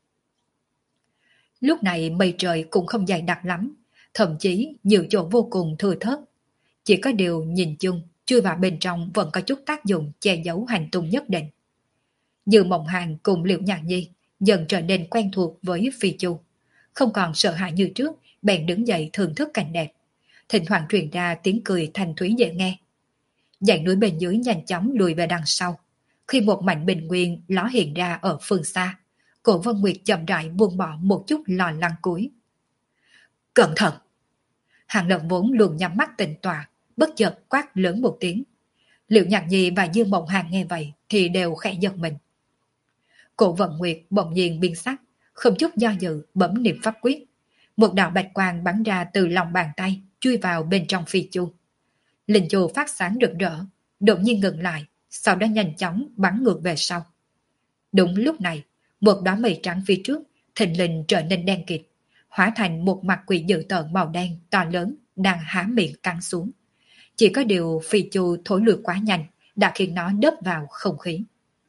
Speaker 1: Lúc này mây trời cũng không dày đặc lắm, thậm chí nhiều chỗ vô cùng thưa thớt. Chỉ có điều nhìn chung, chui vào bên trong vẫn có chút tác dụng che giấu hành tung nhất định. Dư Mộng Hàn cùng Liễu Nhạc Nhi dần trở nên quen thuộc với Phi Chu, không còn sợ hãi như trước, bèn đứng dậy thưởng thức cảnh đẹp. Thỉnh thoảng truyền ra tiếng cười thanh thúy dễ nghe. Dãy núi bên dưới nhanh chóng lùi về đằng sau. Khi một mảnh bình nguyên ló hiện ra ở phương xa, Cổ Vân Nguyệt chậm rãi buông bỏ một chút lo lắng cuối. Cẩn thận! Hàng Lập vốn luôn nhắm mắt tĩnh tọa, bất chợt quát lớn một tiếng. Liễu Nhạc Nhi và Dương Mộng Hàn nghe vậy thì đều khẽ giật mình. Cổ Vận Nguyệt bỗng nhiên biến sắc, không chút do dự bấm niệm pháp quyết. Một đạo bạch quang bắn ra từ lòng bàn tay, chui vào bên trong phi chu. Linh chu phát sáng rực rỡ, đột nhiên ngừng lại, sau đó nhanh chóng bắn ngược về sau. Đúng lúc này, một đóa mây trắng phía trước thình lình trở nên đen kịt, hóa thành một mặt quỷ dữ tợn màu đen to lớn đang há miệng cắn xuống. Chỉ có điều phi chu thối lùi quá nhanh đã khiến nó đớp vào không khí.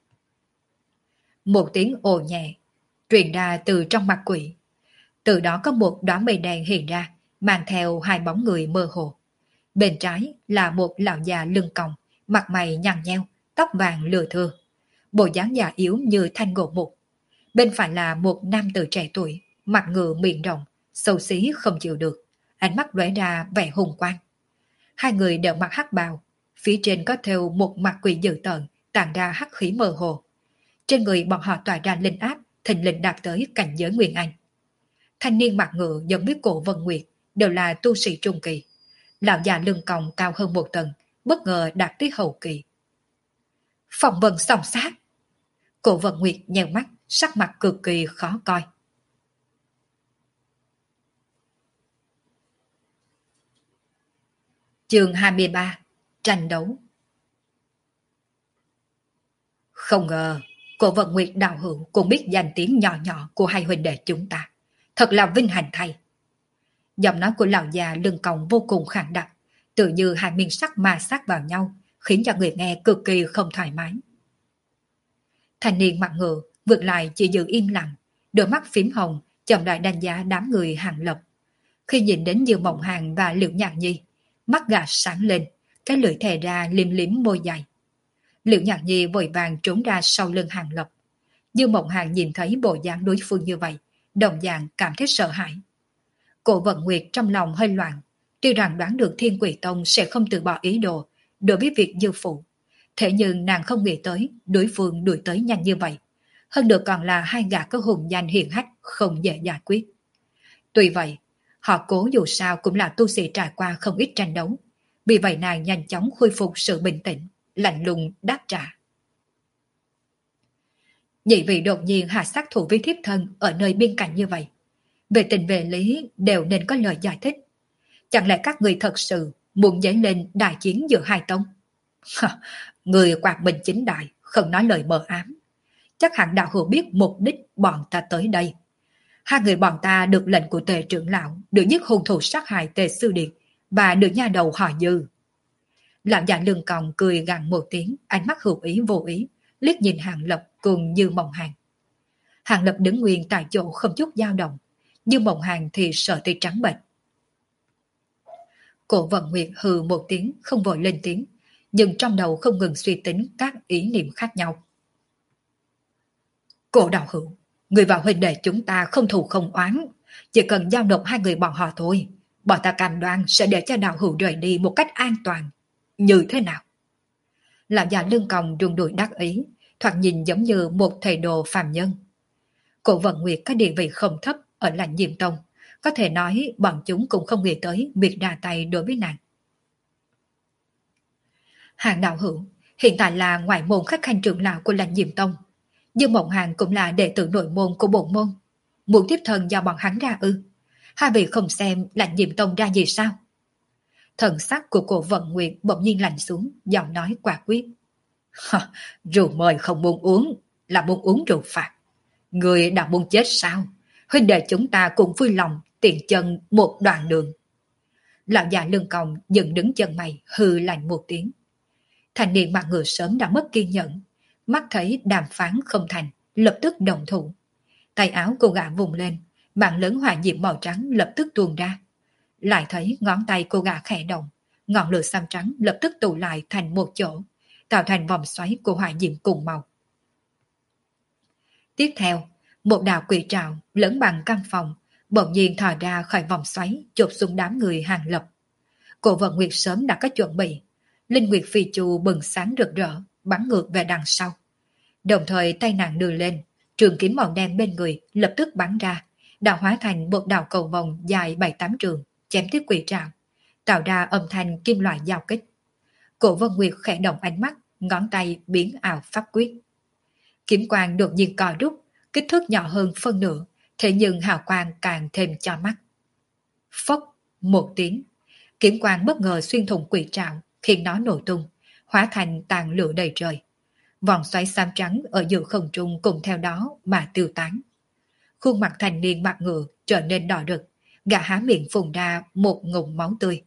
Speaker 1: Một tiếng ồ nhẹ truyền ra từ trong mặt quỷ. Từ đó có một đóa mây đen hiện ra, mang theo hai bóng người mơ hồ. Bên trái là một lão già lưng còng, mặt mày nhăn nheo, tóc vàng lừa thưa, bộ dáng già yếu như thanh gỗ mục. Bên phải là một nam tử trẻ tuổi, mặt ngựa miệng rộng, xấu xí không chịu được, ánh mắt lóe ra vẻ hùng quang. Hai người đều mặc hắc bào, phía trên có thêu một mặt quỷ dữ tợn, tản ra hắc khí mơ hồ. Trên người bọn họ tỏa ra linh áp, thình lình đạt tới cảnh giới Nguyên Anh. Thanh niên mặt ngựa giống với Cổ Vân Nguyệt đều là tu sĩ trung kỳ. Lão già lưng còng cao hơn một tầng, bất ngờ đạt tới hậu kỳ. Phòng vân song sát. Cổ Vân Nguyệt nheo mắt, sắc mặt cực kỳ khó coi. Chương 23. Tranh đấu. Không ngờ, Cổ Vân Nguyệt đạo hữu cũng biết danh tiếng nhỏ nhỏ của hai huynh đệ chúng ta. Thật là vinh hạnh thay. Giọng nói của lão già lưng còng vô cùng khẳng đặc, tự như hai miếng sắt ma sát vào nhau, khiến cho người nghe cực kỳ không thoải mái. Thanh niên mặt ngựa vượt lại chỉ giữ im lặng, đôi mắt phím hồng chậm rãi đánh giá đám người Hàng Lập. Khi nhìn đến Dương Mộng Hàn và Liễu Nhạc Nhi, mắt gã sáng lên, cái lưỡi thè ra liếm liếm môi dài. Liễu Nhạc Nhi vội vàng trốn ra sau lưng Hàng Lập. Dương Mộng Hàn nhìn thấy bộ dáng đối phương như vậy, đồng dạng cảm thấy sợ hãi. Cổ Vận Nguyệt trong lòng hơi loạn, tuy rằng đoán được Thiên Quỷ Tông sẽ không từ bỏ ý đồ đối với việc Dư Phụ, thế nhưng nàng không nghĩ tới đối phương đuổi tới nhanh như vậy, hơn được còn là hai gã có hùng danh hiển hách không dễ giải quyết. Tuy vậy, họ Cố dù sao cũng là tu sĩ trải qua không ít tranh đấu, vì vậy nàng nhanh chóng khôi phục sự bình tĩnh, lạnh lùng đáp trả. Nhị vị đột nhiên hạ sát thủ với thiếp thân ở nơi biên cảnh như vậy, về tình về lý đều nên có lời giải thích. Chẳng lẽ các người thật sự muốn dấy lên đại chiến giữa hai tông? Người quạt mình chính đại, không nói lời mờ ám. Chắc hẳn đạo hữu biết mục đích bọn ta tới đây. Hai người bọn ta được lệnh của Tề trưởng lão được giết hung thủ sát hại Tề Sư Điệt và được nha đầu họ Dư. Lão già lưng còng cười gằn một tiếng, ánh mắt hữu ý vô ý, liếc nhìn Hàng Lập cùng Dư Mộng Hàn. Hàng Lập đứng nguyên tại chỗ không chút dao động, Dư Mộng Hàn thì sợ tới trắng bệch. Cổ Vận Nguyệt hừ một tiếng, không vội lên tiếng, nhưng trong đầu không ngừng suy tính các ý niệm khác nhau. Cổ đạo hữu, người và huynh đệ chúng ta không thù không oán, chỉ cần giao nộp hai người bọn họ thôi, bọn ta cam đoan sẽ để cho đạo hữu rời đi một cách an toàn. Như thế nào? Lão già lưng còng rung đùi đắc ý, thoạt nhìn giống như một thầy đồ phàm nhân. Cổ Vận Nguyệt có địa vị không thấp ở Lãnh Diệm Tông, có thể nói bọn chúng cũng không nghĩ tới việc ra tay đối với nàng. Hàng đạo hữu, hiện tại là ngoại môn khách khanh trưởng lão của Lãnh Diệm Tông. Dương Mộng Hàn cũng là đệ tử nội môn của bổn môn. Muốn tiếp thân do bọn hắn ra ư? Hai vị không xem Lãnh Diệm Tông ra gì sao? Thần sắc của Cổ Vận Nguyệt bỗng nhiên lạnh xuống, giọng nói quả quyết. Rượu mời không muốn uống, là muốn uống rượu phạt. Người đã muốn chết sao? Huynh đệ chúng ta cùng vui lòng tiện chân một đoạn đường. Lão già lưng còng dựng đứng chân mày, hừ lạnh một tiếng. Thanh niên mặt ngựa sớm đã mất kiên nhẫn, mắt thấy đàm phán không thành, lập tức động thủ. Tay áo cô gã vùng lên, mạng lớn hỏa diệm màu trắng lập tức tuôn ra. Lại thấy ngón tay cô gã khẽ động, ngọn lửa xám trắng lập tức tụ lại thành một chỗ, tạo thành vòng xoáy của hỏa diệm cùng màu. Tiếp theo, một đạo quỷ trảo lớn bằng căn phòng, bỗng nhiên thò ra khỏi vòng xoáy, chụp xuống đám người Hàng Lập. Cổ Vận Nguyệt sớm đã có chuẩn bị, Linh Nguyệt Phi Chu bừng sáng rực rỡ, bắn ngược về đằng sau. Đồng thời tay nàng đưa lên, trường kiếm màu đen bên người lập tức bắn ra, đã hóa thành một đạo cầu vòng dài 7-8 trường, chém tiếp quỷ trảo, tạo ra âm thanh kim loại giao kích. Cổ Vân Nguyệt khẽ động ánh mắt, ngón tay biến ảo pháp quyết. Kiếm quang đột nhiên co rút, kích thước nhỏ hơn phân nửa, thế nhưng hào quang càng thêm cho mắt. Phốc, một tiếng, kiếm quang bất ngờ xuyên thủng quỷ trảo, khiến nó nổ tung, hóa thành tàn lửa đầy trời. Vòng xoáy xám trắng ở giữa không trung cùng theo đó mà tiêu tán. Khuôn mặt thanh niên mặt ngựa trở nên đỏ rực, gã há miệng phun ra một ngụm máu tươi.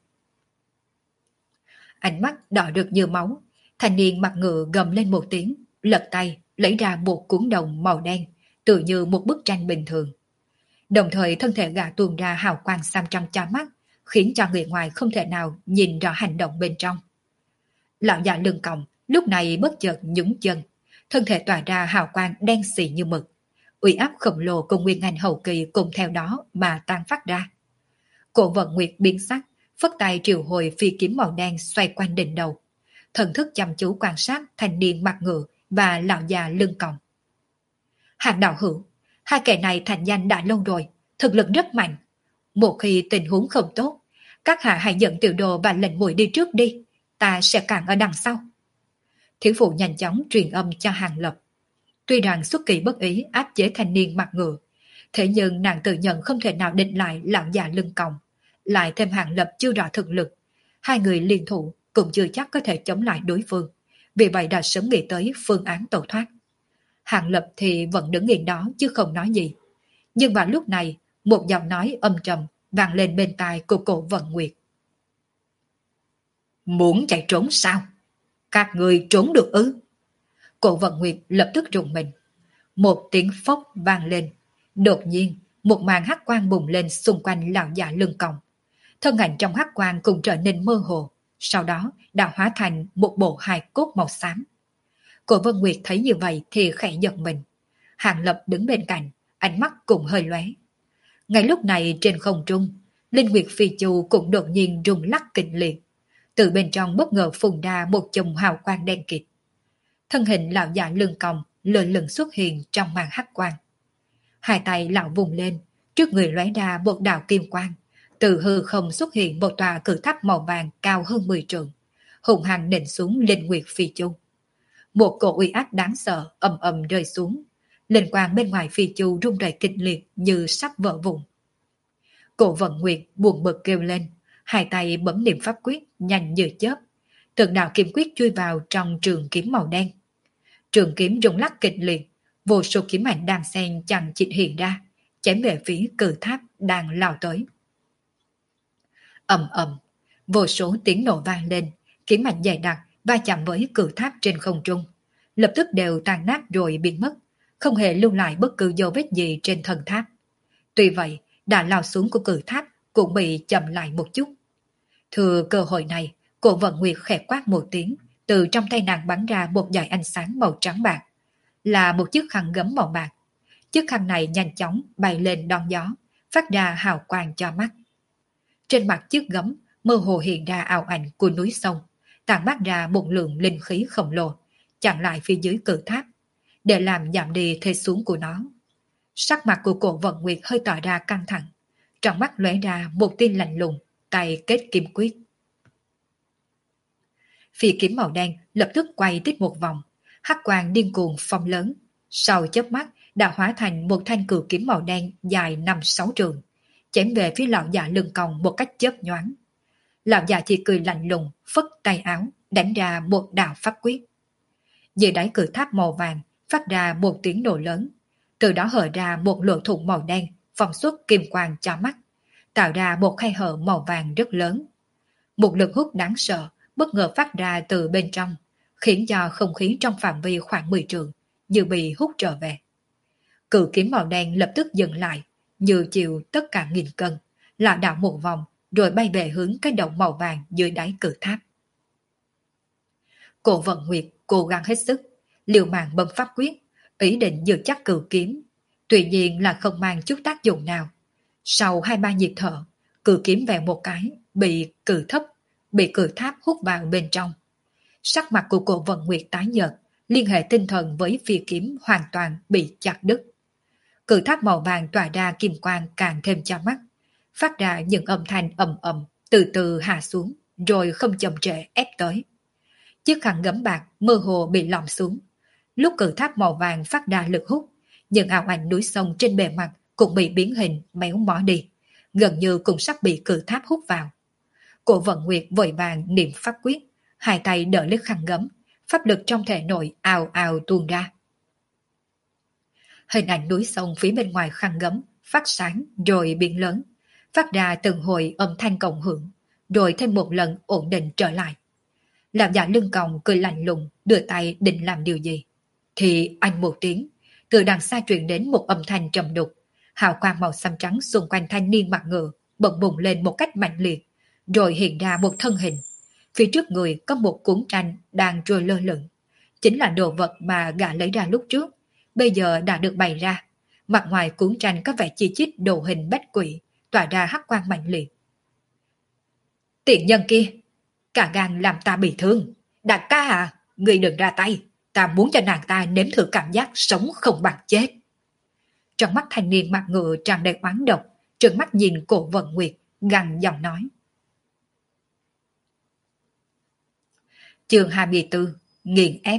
Speaker 1: Ánh mắt đỏ rực như máu, thanh niên mặt ngựa gầm lên một tiếng, lật tay lấy ra một cuốn đồng màu đen, tựa như một bức tranh bình thường. Đồng thời thân thể gã tuôn ra hào quang xám trắng chói mắt, khiến cho người ngoài không thể nào nhìn rõ hành động bên trong. Lão già lưng còng lúc này bất chợt nhúng chân, thân thể tỏa ra hào quang đen xì như mực, uy áp khổng lồ cùng nguyên anh hậu kỳ cùng theo đó mà tan phát ra. Cổ Vận Nguyệt biến sắc, phất tay triệu hồi phi kiếm màu đen xoay quanh đỉnh đầu, thần thức chăm chú quan sát thanh niên mặt ngựa và lão già lưng còng. Hàng đạo hữu, hai kẻ này thành danh đã lâu rồi, thực lực rất mạnh. Một khi tình huống không tốt, các hạ hãy dẫn tiểu đồ và lệnh muội đi trước đi, ta sẽ cản ở đằng sau. Thiếu phụ nhanh chóng truyền âm cho Hàng Lập. Tuy rằng xuất kỳ bất ý áp chế thanh niên mặt ngựa, thế nhưng nàng tự nhận không thể nào địch lại lão già lưng còng, lại thêm Hàng Lập chưa rõ thực lực, hai người liên thủ cũng chưa chắc có thể chống lại đối phương, vì vậy đã sớm nghĩ tới phương án tẩu thoát. Hàng Lập thì vẫn đứng yên đó chứ không nói gì, nhưng vào lúc này một giọng nói âm trầm vang lên bên tai của Cổ Vận Nguyệt. Muốn chạy trốn sao? Các người trốn được ư? Cổ Vận Nguyệt lập tức rùng mình. Một tiếng phốc vang lên. Đột nhiên, một màn hắc quang bùng lên xung quanh lão già lưng còng. Thân ảnh trong hắc quang cũng trở nên mơ hồ, sau đó đã hóa thành một bộ hài cốt màu xám. Cổ Vân Nguyệt thấy như vậy thì khẽ giật mình. Hàng Lập đứng bên cạnh, ánh mắt cũng hơi lóe. Ngay lúc này trên không trung, Linh Nguyệt Phi Chu cũng đột nhiên rung lắc kịch liệt. Từ bên trong bất ngờ phun ra một chùm hào quang đen kịt. Thân hình lão già lưng còng lơ lửng xuất hiện trong màn hắc quang. Hai tay lão vùng lên, trước người lóe ra một đạo kim quang. Từ hư không xuất hiện một tòa cự tháp màu vàng cao hơn 10 trượng, hùng hăng nện xuống Linh Nguyệt Phi Chu. Một cỗ uy áp đáng sợ ầm ầm rơi xuống. Linh quang bên ngoài Phi Chu rung rẩy kịch liệt như sắp vỡ vụn. Cổ Vận Nguyệt buồn bực kêu lên, hai tay bấm niệm pháp quyết nhanh như chớp. Từng đạo kiếm quyết chui vào trong trường kiếm màu đen. Trường kiếm rung lắc kịch liệt, vô số kiếm ảnh đan xen chằng chịt hiện ra, chém về phía cự tháp đang lao tới. Ầm ầm, vô số tiếng nổ vang lên, kiếm ảnh dày đặc va chạm với cự tháp trên không trung, lập tức đều tan nát rồi biến mất, không hề lưu lại bất cứ dấu vết gì trên thân tháp. Tuy vậy, đã lao xuống của cự tháp cũng bị chậm lại một chút. Thừa cơ hội này, Cổ Vận Nguyệt khẽ quát một tiếng, từ trong tay nàng bắn ra một dải ánh sáng màu trắng bạc, là một chiếc khăn gấm màu bạc. Chiếc khăn này nhanh chóng bay lên đón gió, phát ra hào quang cho mắt. Trên mặt chiếc gấm mơ hồ hiện ra ảo ảnh của núi sông, tản mát ra một lượng linh khí khổng lồ, chặn lại phía dưới cự tháp, để làm giảm đi thế xuống của nó. Sắc mặt của Cổ Vận Nguyệt hơi tỏ ra căng thẳng, trong mắt lóe ra một tia lạnh lùng, tay kết kim quyết. Phi kiếm màu đen lập tức quay tít một vòng, hắc quang điên cuồng phong lớn, sau chớp mắt đã hóa thành một thanh cự kiếm màu đen dài 5-6 trường, chém về phía lão già lưng còng một cách chớp nhoáng. Lão già chỉ cười lạnh lùng, phất tay áo, đánh ra một đạo pháp quyết. Dưới đáy cự tháp màu vàng phát ra một tiếng nổ lớn, từ đó hở ra một lỗ thủng màu đen, phóng xuất kim quang cho mắt, tạo ra một khe hở màu vàng rất lớn. Một lực hút đáng sợ bất ngờ phát ra từ bên trong, khiến cho không khí trong phạm vi khoảng 10 trượng như bị hút trở về. Cự kiếm màu đen lập tức dừng lại, như chịu tất cả nghìn cân, lảo đảo một vòng, rồi bay về hướng cái động màu vàng dưới đáy cử tháp. Cổ Vận Nguyệt cố gắng hết sức, liều mạng bấm pháp quyết, ý định giữ chắc cửu kiếm. Tuy nhiên là không mang chút tác dụng nào. Sau 2-3 nhịp thở, cửu kiếm vẹo một cái, bị cử tháp hút vào bên trong. Sắc mặt của Cổ Vận Nguyệt tái nhợt, liên hệ tinh thần với phi kiếm hoàn toàn bị chặt đứt. Cử tháp màu vàng tỏa ra kim quang càng thêm cho mắt, phát ra những âm thanh ầm ầm, từ từ hạ xuống, rồi không chậm trễ ép tới. Chiếc khăn gấm bạc mơ hồ bị lỏng xuống. Lúc cử tháp màu vàng phát ra lực hút, những ảo ảnh núi sông trên bề mặt cũng bị biến hình méo mó đi, gần như cũng sắp bị cử tháp hút vào. Cổ Vận Nguyệt vội vàng niệm pháp quyết, hai tay đỡ lấy khăn gấm, pháp lực trong thể nội ào ào tuôn ra. Hình ảnh núi sông phía bên ngoài khăn gấm phát sáng rồi biến lớn, phát ra từng hồi âm thanh cộng hưởng, rồi thêm một lần ổn định trở lại. Lão già lưng còng cười lạnh lùng, đưa tay định làm điều gì, thì anh một tiếng, từ đằng xa truyền đến một âm thanh trầm đục. Hào quang màu xám trắng xung quanh thanh niên mặt ngựa bỗng bùng lên một cách mạnh liệt, rồi hiện ra một thân hình. Phía trước người có một cuốn tranh đang trôi lơ lửng, chính là đồ vật mà gã lấy ra lúc trước, bây giờ đã được bày ra. Mặt ngoài cuốn tranh có vẻ chi chít đồ hình bách quỷ, tỏa ra hắc quang mạnh liệt. Tiện nhân kia, cả gan làm ta bị thương. Đại ca à, người đừng ra tay, ta muốn cho nàng ta nếm thử cảm giác sống không bằng chết. Trong mắt thanh niên mặt ngựa tràn đầy oán độc, trợn mắt nhìn Cổ Vận Nguyệt, gằn giọng nói. Chương 24, nghiền ép.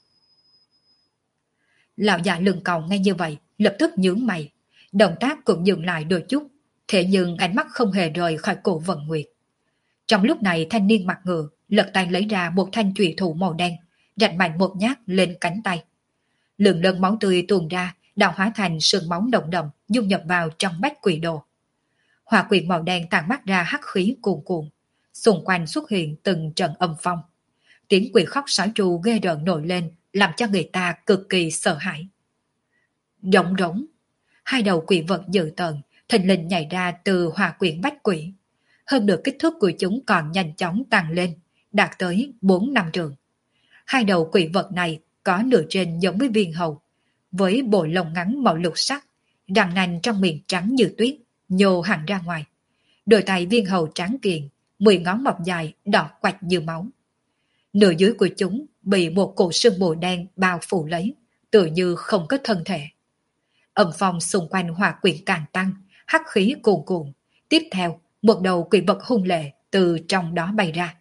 Speaker 1: Lão già lưng còng nghe như vậy, lập tức nhướng mày, động tác cũng dừng lại đôi chút, thế nhưng ánh mắt không hề rời khỏi Cổ Vận Nguyệt. Trong lúc này thanh niên mặt ngựa lật tay lấy ra một thanh chùy thủ màu đen, rạch mạnh một nhát lên cánh tay. Lượng lớn máu tươi tuôn ra, đào hóa thành sương máu đậm đậm dung nhập vào trong bách quỷ đồ. Hỏa quyển màu đen tàn mắt ra hắc khí cuồn cuộn, xung quanh xuất hiện từng trận âm phong. Tiếng quỷ khóc sói tru ghê rợn nổi lên, làm cho người ta cực kỳ sợ hãi. Rống rống, hai đầu quỷ vật dữ tợn thình lình nhảy ra từ hỏa quyển bách quỷ. Hơn nữa kích thước của chúng còn nhanh chóng tăng lên, đạt tới 4-5 trượng. Hai đầu quỷ vật này có nửa trên giống với viên hầu, với bộ lông ngắn màu lục sắc, răng nanh trong miệng trắng như tuyết, nhô hẳn ra ngoài. Đôi tay viên hầu trắng kiền, 10 ngón mọc dài đỏ quạch như máu. Nửa dưới của chúng bị một cổ sương mù đen bao phủ lấy, tựa như không có thân thể. Âm phong xung quanh hỏa quyển càng tăng, hắc khí cuồn cuộn. Tiếp theo, một đầu quỷ vật hung lệ từ trong đó bay ra.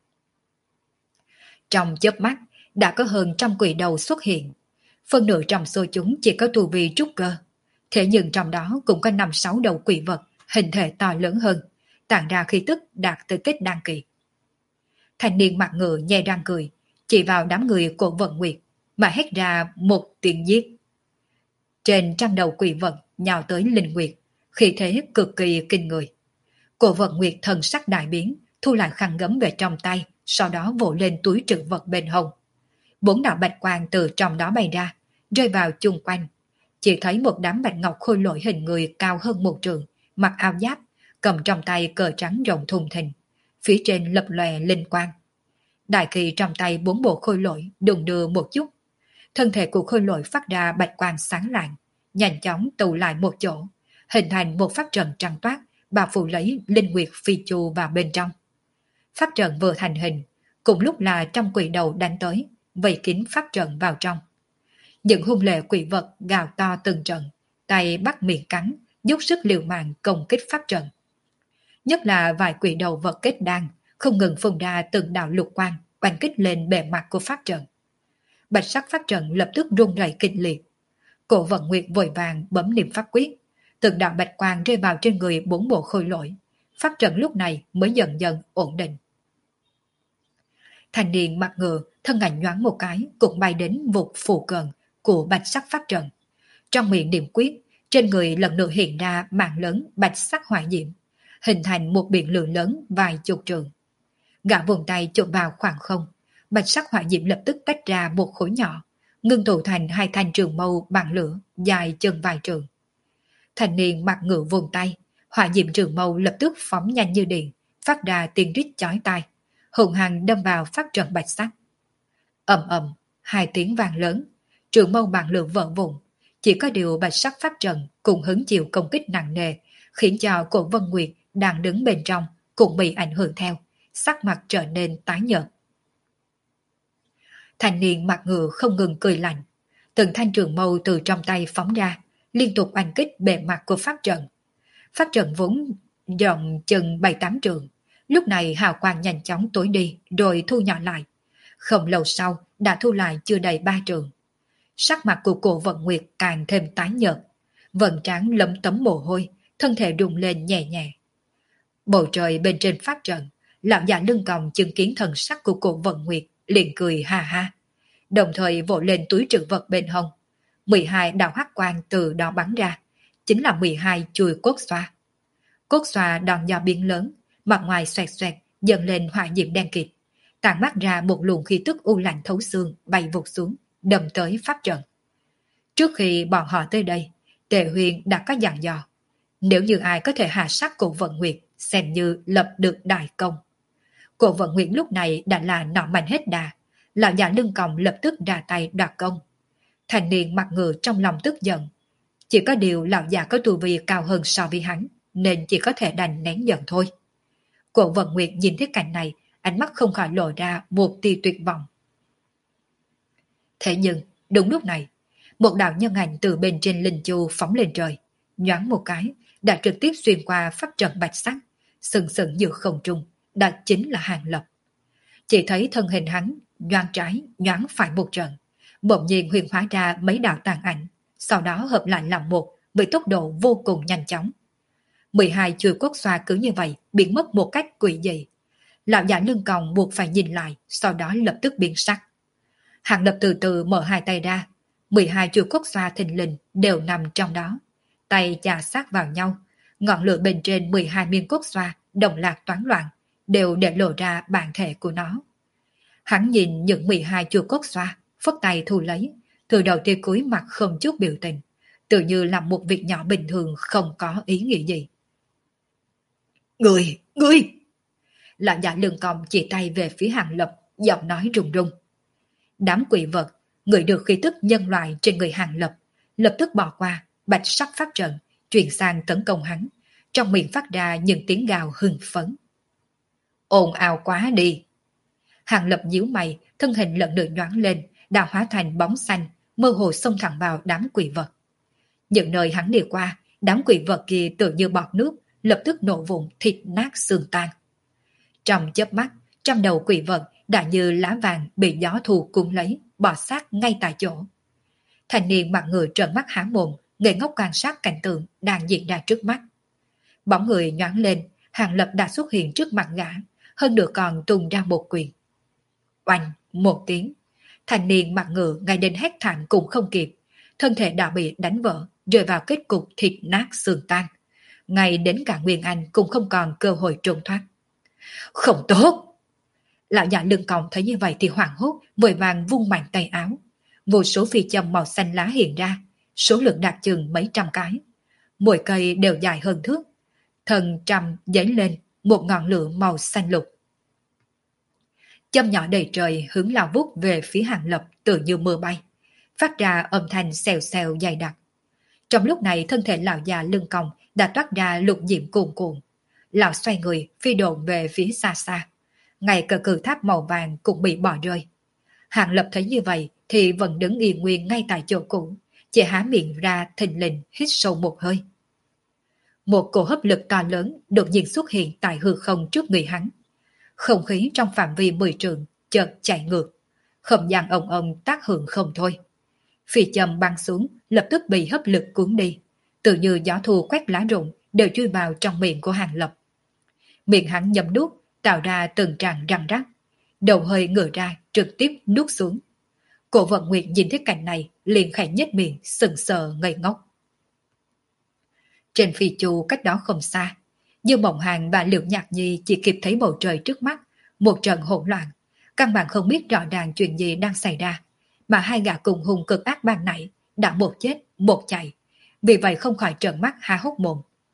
Speaker 1: Trong chớp mắt, đã có hơn trăm quỷ đầu xuất hiện. Phân nửa trong số chúng chỉ có tu vi trúc cơ. Thế nhưng trong đó cũng có 5-6 đầu quỷ vật, hình thể to lớn hơn, tản ra khí tức đạt tới kết đan kỳ. Thanh niên mặt ngựa nhe răng cười, chỉ vào đám người của Vận Nguyệt, mà hét ra một tiếng giết. Trên trăm đầu quỷ vật nhào tới Linh Nguyệt, khí thế cực kỳ kinh người. Cổ Vận Nguyệt thần sắc đại biến, thu lại khăn gấm về trong tay, sau đó vỗ lên túi trữ vật bên hông. 4 đạo bạch quang từ trong đó bay ra, rơi vào chung quanh. Chỉ thấy một đám bạch ngọc khôi lỗi hình người cao hơn 1 trượng, mặc áo giáp, cầm trong tay cờ trắng rộng thùng thình, phía trên lập lòe linh quang. Đại kỳ trong tay 4 bộ khôi lỗi đùng đưa một chút. Thân thể của khôi lỗi phát ra bạch quang sáng lạng, nhanh chóng tụ lại một chỗ, hình thành một pháp trận trắng toát, bao phủ lấy Linh Nguyệt phi chu vào bên trong. Pháp trận vừa thành hình, cùng lúc là trăm quỷ đầu đánh tới, vây kín pháp trận vào trong. Những hung lệ quỷ vật gào to từng trận, tay bắt miệng cắn, dốc sức liều mạng công kích pháp trận. Nhất là vài quỷ đầu vật kết đan, không ngừng phun ra từng đạo lục quang, oanh kích lên bề mặt của pháp trận. Bạch sắc pháp trận lập tức rung rẩy kịch liệt. Cổ Vận Nguyệt vội vàng bấm niệm pháp quyết, từng đạo bạch quang rơi vào trên người 4 bộ khôi lỗi. Pháp trận lúc này mới dần dần ổn định. Thanh niên mặt ngựa, thân ảnh nhoáng một cái, cũng bay đến vụt phù cận của bạch sắc pháp trận. Trong miệng niệm quyết, trên người lần nữa hiện ra mảng lớn bạch sắc hỏa diễm, hình thành một biển lửa lớn vài chục trượng. Gã vùng tay chụp vào khoảng không, bạch sắc hỏa diễm lập tức tách ra một khối nhỏ, ngưng tụ thành 2 thanh trường mâu bằng lửa dài chừng vài trượng. Thanh niên mặt ngựa vùng tay, Hỏa diệm trường mâu lập tức phóng nhanh như điện, phát ra tiếng rít chói tai, hùng hăng đâm vào pháp trận bạch sắc. Ầm ầm, hai tiếng vang lớn, trường mâu mạng lượng vỡ vụn, chỉ có điều bạch sắc pháp trận cùng hứng chịu công kích nặng nề, khiến cho Cổ Vân Nguyệt đang đứng bên trong cũng bị ảnh hưởng theo, sắc mặt trở nên tái nhợt. Thanh niên mặt ngựa không ngừng cười lạnh, từng thanh trường mâu từ trong tay phóng ra, liên tục oanh kích bề mặt của pháp trận. Pháp trận vốn rộng chừng 7-8 trường, lúc này hào quang nhanh chóng tối đi rồi thu nhỏ lại. Không lâu sau đã thu lại chưa đầy 3 trường. Sắc mặt của Cổ Vận Nguyệt càng thêm tái nhợt, vận trán lấm tấm mồ hôi, thân thể rung lên nhẹ nhẹ. Bầu trời bên trên pháp trận, lão già lưng còng chứng kiến thần sắc của Cổ Vận Nguyệt liền cười ha ha, đồng thời vỗ lên túi trữ vật bên hông. 12 đạo hắc quang từ đó bắn ra, chính là 12 chùi cốt xoa. Cốt xoa đòn do biến lớn, mặt ngoài xoẹt xoẹt dần lên hỏa diệm đen kịt, tản mát ra một luồng khí tức u lạnh thấu xương bay vụt xuống, đâm tới pháp trận. Trước khi bọn họ tới đây, Tề Huyền đã có dặn dò, nếu như ai có thể hạ sát Cổ Vận Nguyệt, xem như lập được đại công. Cổ Vận Nguyệt lúc này đã là nọ mạnh hết đà, lão già lưng còng lập tức ra tay đoạt công. Thành niên mặt ngựa trong lòng tức giận, chỉ có điều lão già có tu vi cao hơn so với hắn, nên chỉ có thể đành nén giận thôi. Cổ Vận Nguyệt nhìn thấy cảnh này, ánh mắt không khỏi lộ ra một tia tuyệt vọng. Thế nhưng, đúng lúc này, một đạo nhân ảnh từ bên trên linh chu phóng lên trời, nhoáng một cái, đã trực tiếp xuyên qua pháp trận bạch sắc, sừng sững giữa không trung, đó chính là Hàng Lập. Chỉ thấy thân hình hắn nhoáng trái, nhoáng phải một trận, bỗng nhiên huyền hóa ra mấy đạo tàn ảnh, sau đó hợp lại làm một với tốc độ vô cùng nhanh chóng. 12 chuôi cốt xoa cứ như vậy biến mất một cách quỷ dị. Lão già lưng còng buộc phải nhìn lại, sau đó lập tức biến sắc. Hàng Lập từ từ mở hai tay ra, 12 chuôi cốt xoa thình lình đều nằm trong đó. Tay chà sát vào nhau, ngọn lửa bên trên 12 miếng cốt xoa đồng loạt toán loạn, đều để lộ ra bản thể của nó. Hắn nhìn những 12 chuôi cốt xoa, phất tay thu lấy, từ đầu tới cuối mặt không chút biểu tình, tự như làm một việc nhỏ bình thường không có ý nghĩa gì. Người! Lão già lưng còng chỉ tay về phía Hàng Lập, giọng nói run run. Đám quỷ vật, người được khí tức nhân loại trên người Hàng Lập, lập tức bỏ qua, bạch sắc pháp trận, chuyển sang tấn công hắn, trong miệng phát ra những tiếng gào hưng phấn. Ồn ào quá đi! Hàng Lập nhíu mày, thân hình lần nữa nhoáng lên, đã hóa thành bóng xanh, mơ hồ xông thẳng vào đám quỷ vật. Những nơi hắn đi qua, đám quỷ vật kia tự như bọt nước, lập tức nổ vụn thịt nát xương tan. Trong chớp mắt, trăm đầu quỷ vật đã như lá vàng bị gió thù cuốn lấy, bỏ xác ngay tại chỗ. Thanh niên mặt người trợn mắt há mồm, ngây ngốc quan sát cảnh tượng đang diễn ra trước mắt. Bóng người nhoáng lên, Hàng Lập đã xuất hiện trước mặt gã, hơn nữa còn tung ra một quyền. Oanh, một tiếng, thanh niên mặt ngựa ngay đến hét thảm cũng không kịp, thân thể đã bị đánh vỡ, rơi vào kết cục thịt nát xương tan. Ngay đến cả Nguyên Anh cũng không còn cơ hội trốn thoát. Không tốt! Lão già lưng còng thấy như vậy thì hoảng hốt, vội vàng vung mạnh tay áo. Vô số phi châm màu xanh lá hiện ra, số lượng đạt chừng mấy trăm cái. Mỗi cây đều dài hơn thước. Thần trăm dấy lên một ngọn lửa màu xanh lục. Châm nhỏ đầy trời hướng lao vút về phía Hàng Lập tự như mưa bay, phát ra âm thanh xèo xèo dày đặc. Trong lúc này thân thể lão già lưng còng đã toát ra lục diễm cuồn cuộn. Lão xoay người phi độn về phía xa xa. Ngay cả cử tháp màu vàng cũng bị bỏ rơi. Hàng Lập thấy như vậy thì vẫn đứng yên nguyên ngay tại chỗ cũ, chỉ há miệng ra thình lình hít sâu một hơi. Một cổ hấp lực to lớn đột nhiên xuất hiện tại hư không trước người hắn. Không khí trong phạm vi 10 trượng chợt chạy ngược, không gian ồng ồng tác hưởng không thôi. Phi châm băng xuống lập tức bị hấp lực cuốn đi, tự như gió thu quét lá rụng đều chui vào trong miệng của Hàng Lập. Miệng hắn nhấm nuốt tạo ra từng tràng răng rắc, đầu hơi ngửa ra trực tiếp nuốt xuống. Cổ Vận Nguyệt nhìn thấy cảnh này liền khẽ nhếch miệng sững sờ ngây ngốc. Trên phi chu cách đó không xa, Dương Mộng Hàn và Liệu Nhạc Nhi chỉ kịp thấy bầu trời trước mắt một trận hỗn loạn, căn bản không biết rõ ràng chuyện gì đang xảy ra, mà hai gã cùng hùng cực ác ban nãy đã một chết một chạy, vì vậy không khỏi trợn mắt há hốc mồm.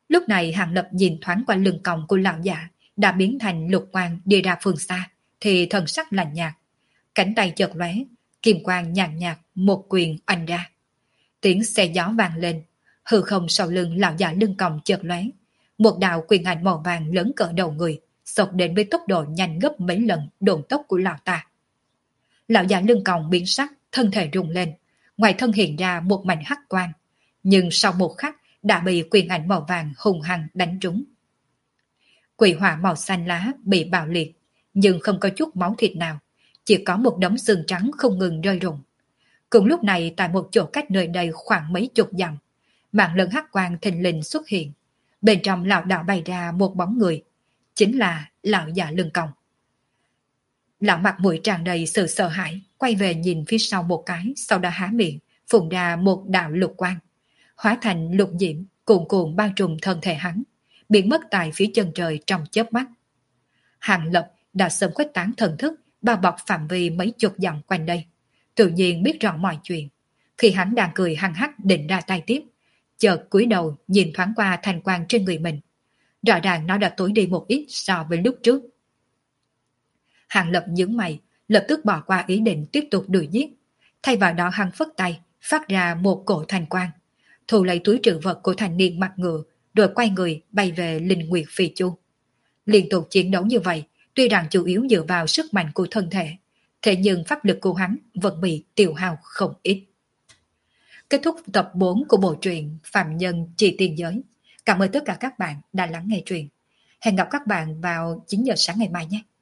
Speaker 1: Lúc này Hàng Lập nhìn thoáng qua lưng còng của lão giả, đã biến thành lục quang đi ra phương xa, thì thần sắc lạnh nhạt. Cánh tay chợt lóe, kim quang nhàn nhạt một quyền oanh ra. Tiếng xe gió vang lên, hư không sau lưng lão giả lưng còng chợt lóe. Một đạo quyền ảnh màu vàng lớn cỡ đầu người, xộc đến với tốc độ nhanh gấp mấy lần độn tốc của lão ta. Lão giả lưng còng biến sắc, thân thể rung lên, ngoài thân hiện ra một mảnh hắc quang, nhưng sau một khắc đã bị quyền ảnh màu vàng hùng hăng đánh trúng. Quỷ hỏa màu xanh lá bị bạo liệt, nhưng không có chút máu thịt nào, chỉ có một đống xương trắng không ngừng rơi rụng. Cùng lúc này tại một chỗ cách nơi đây khoảng mấy chục dặm, mạng lân hắc quang thình lình xuất hiện. Bên trong lão đạo bày ra một bóng người, chính là lão già lưng còng. Lão mặt mũi tràn đầy sự sợ hãi, quay về nhìn phía sau một cái, sau đó há miệng, phun ra một đạo lục quang, hóa thành lục diễm cuồn cuộn bao trùm thân thể hắn, biến mất tại phía chân trời trong chớp mắt. Hàng Lập đã sớm khuếch tán thần thức, bao bọc phạm vi mấy chục dặm quanh đây, tự nhiên biết rõ mọi chuyện. Khi hắn đang cười hăng hắc định ra tay tiếp, chợt cúi đầu nhìn thoáng qua thanh quang trên người mình. Rõ ràng nó đã tối đi một ít so với lúc trước. Hàng Lập nhướng mày, lập tức bỏ qua ý định tiếp tục đuổi giết. Thay vào đó hắn phất tay, phát ra một cổ thanh quang, thu lấy túi trữ vật của thanh niên mặt ngựa, rồi quay người bay về Linh Nguyệt Phi Chu. Liên tục chiến đấu như vậy, tuy rằng chủ yếu dựa vào sức mạnh của thân thể, thế nhưng pháp lực của hắn vẫn bị tiêu hao không ít. Kết thúc tập 4 của bộ truyện Phạm Nhân Chi Tiên Giới. Cảm ơn tất cả các bạn đã lắng nghe truyện. Hẹn gặp các bạn vào 9 giờ sáng ngày mai nhé.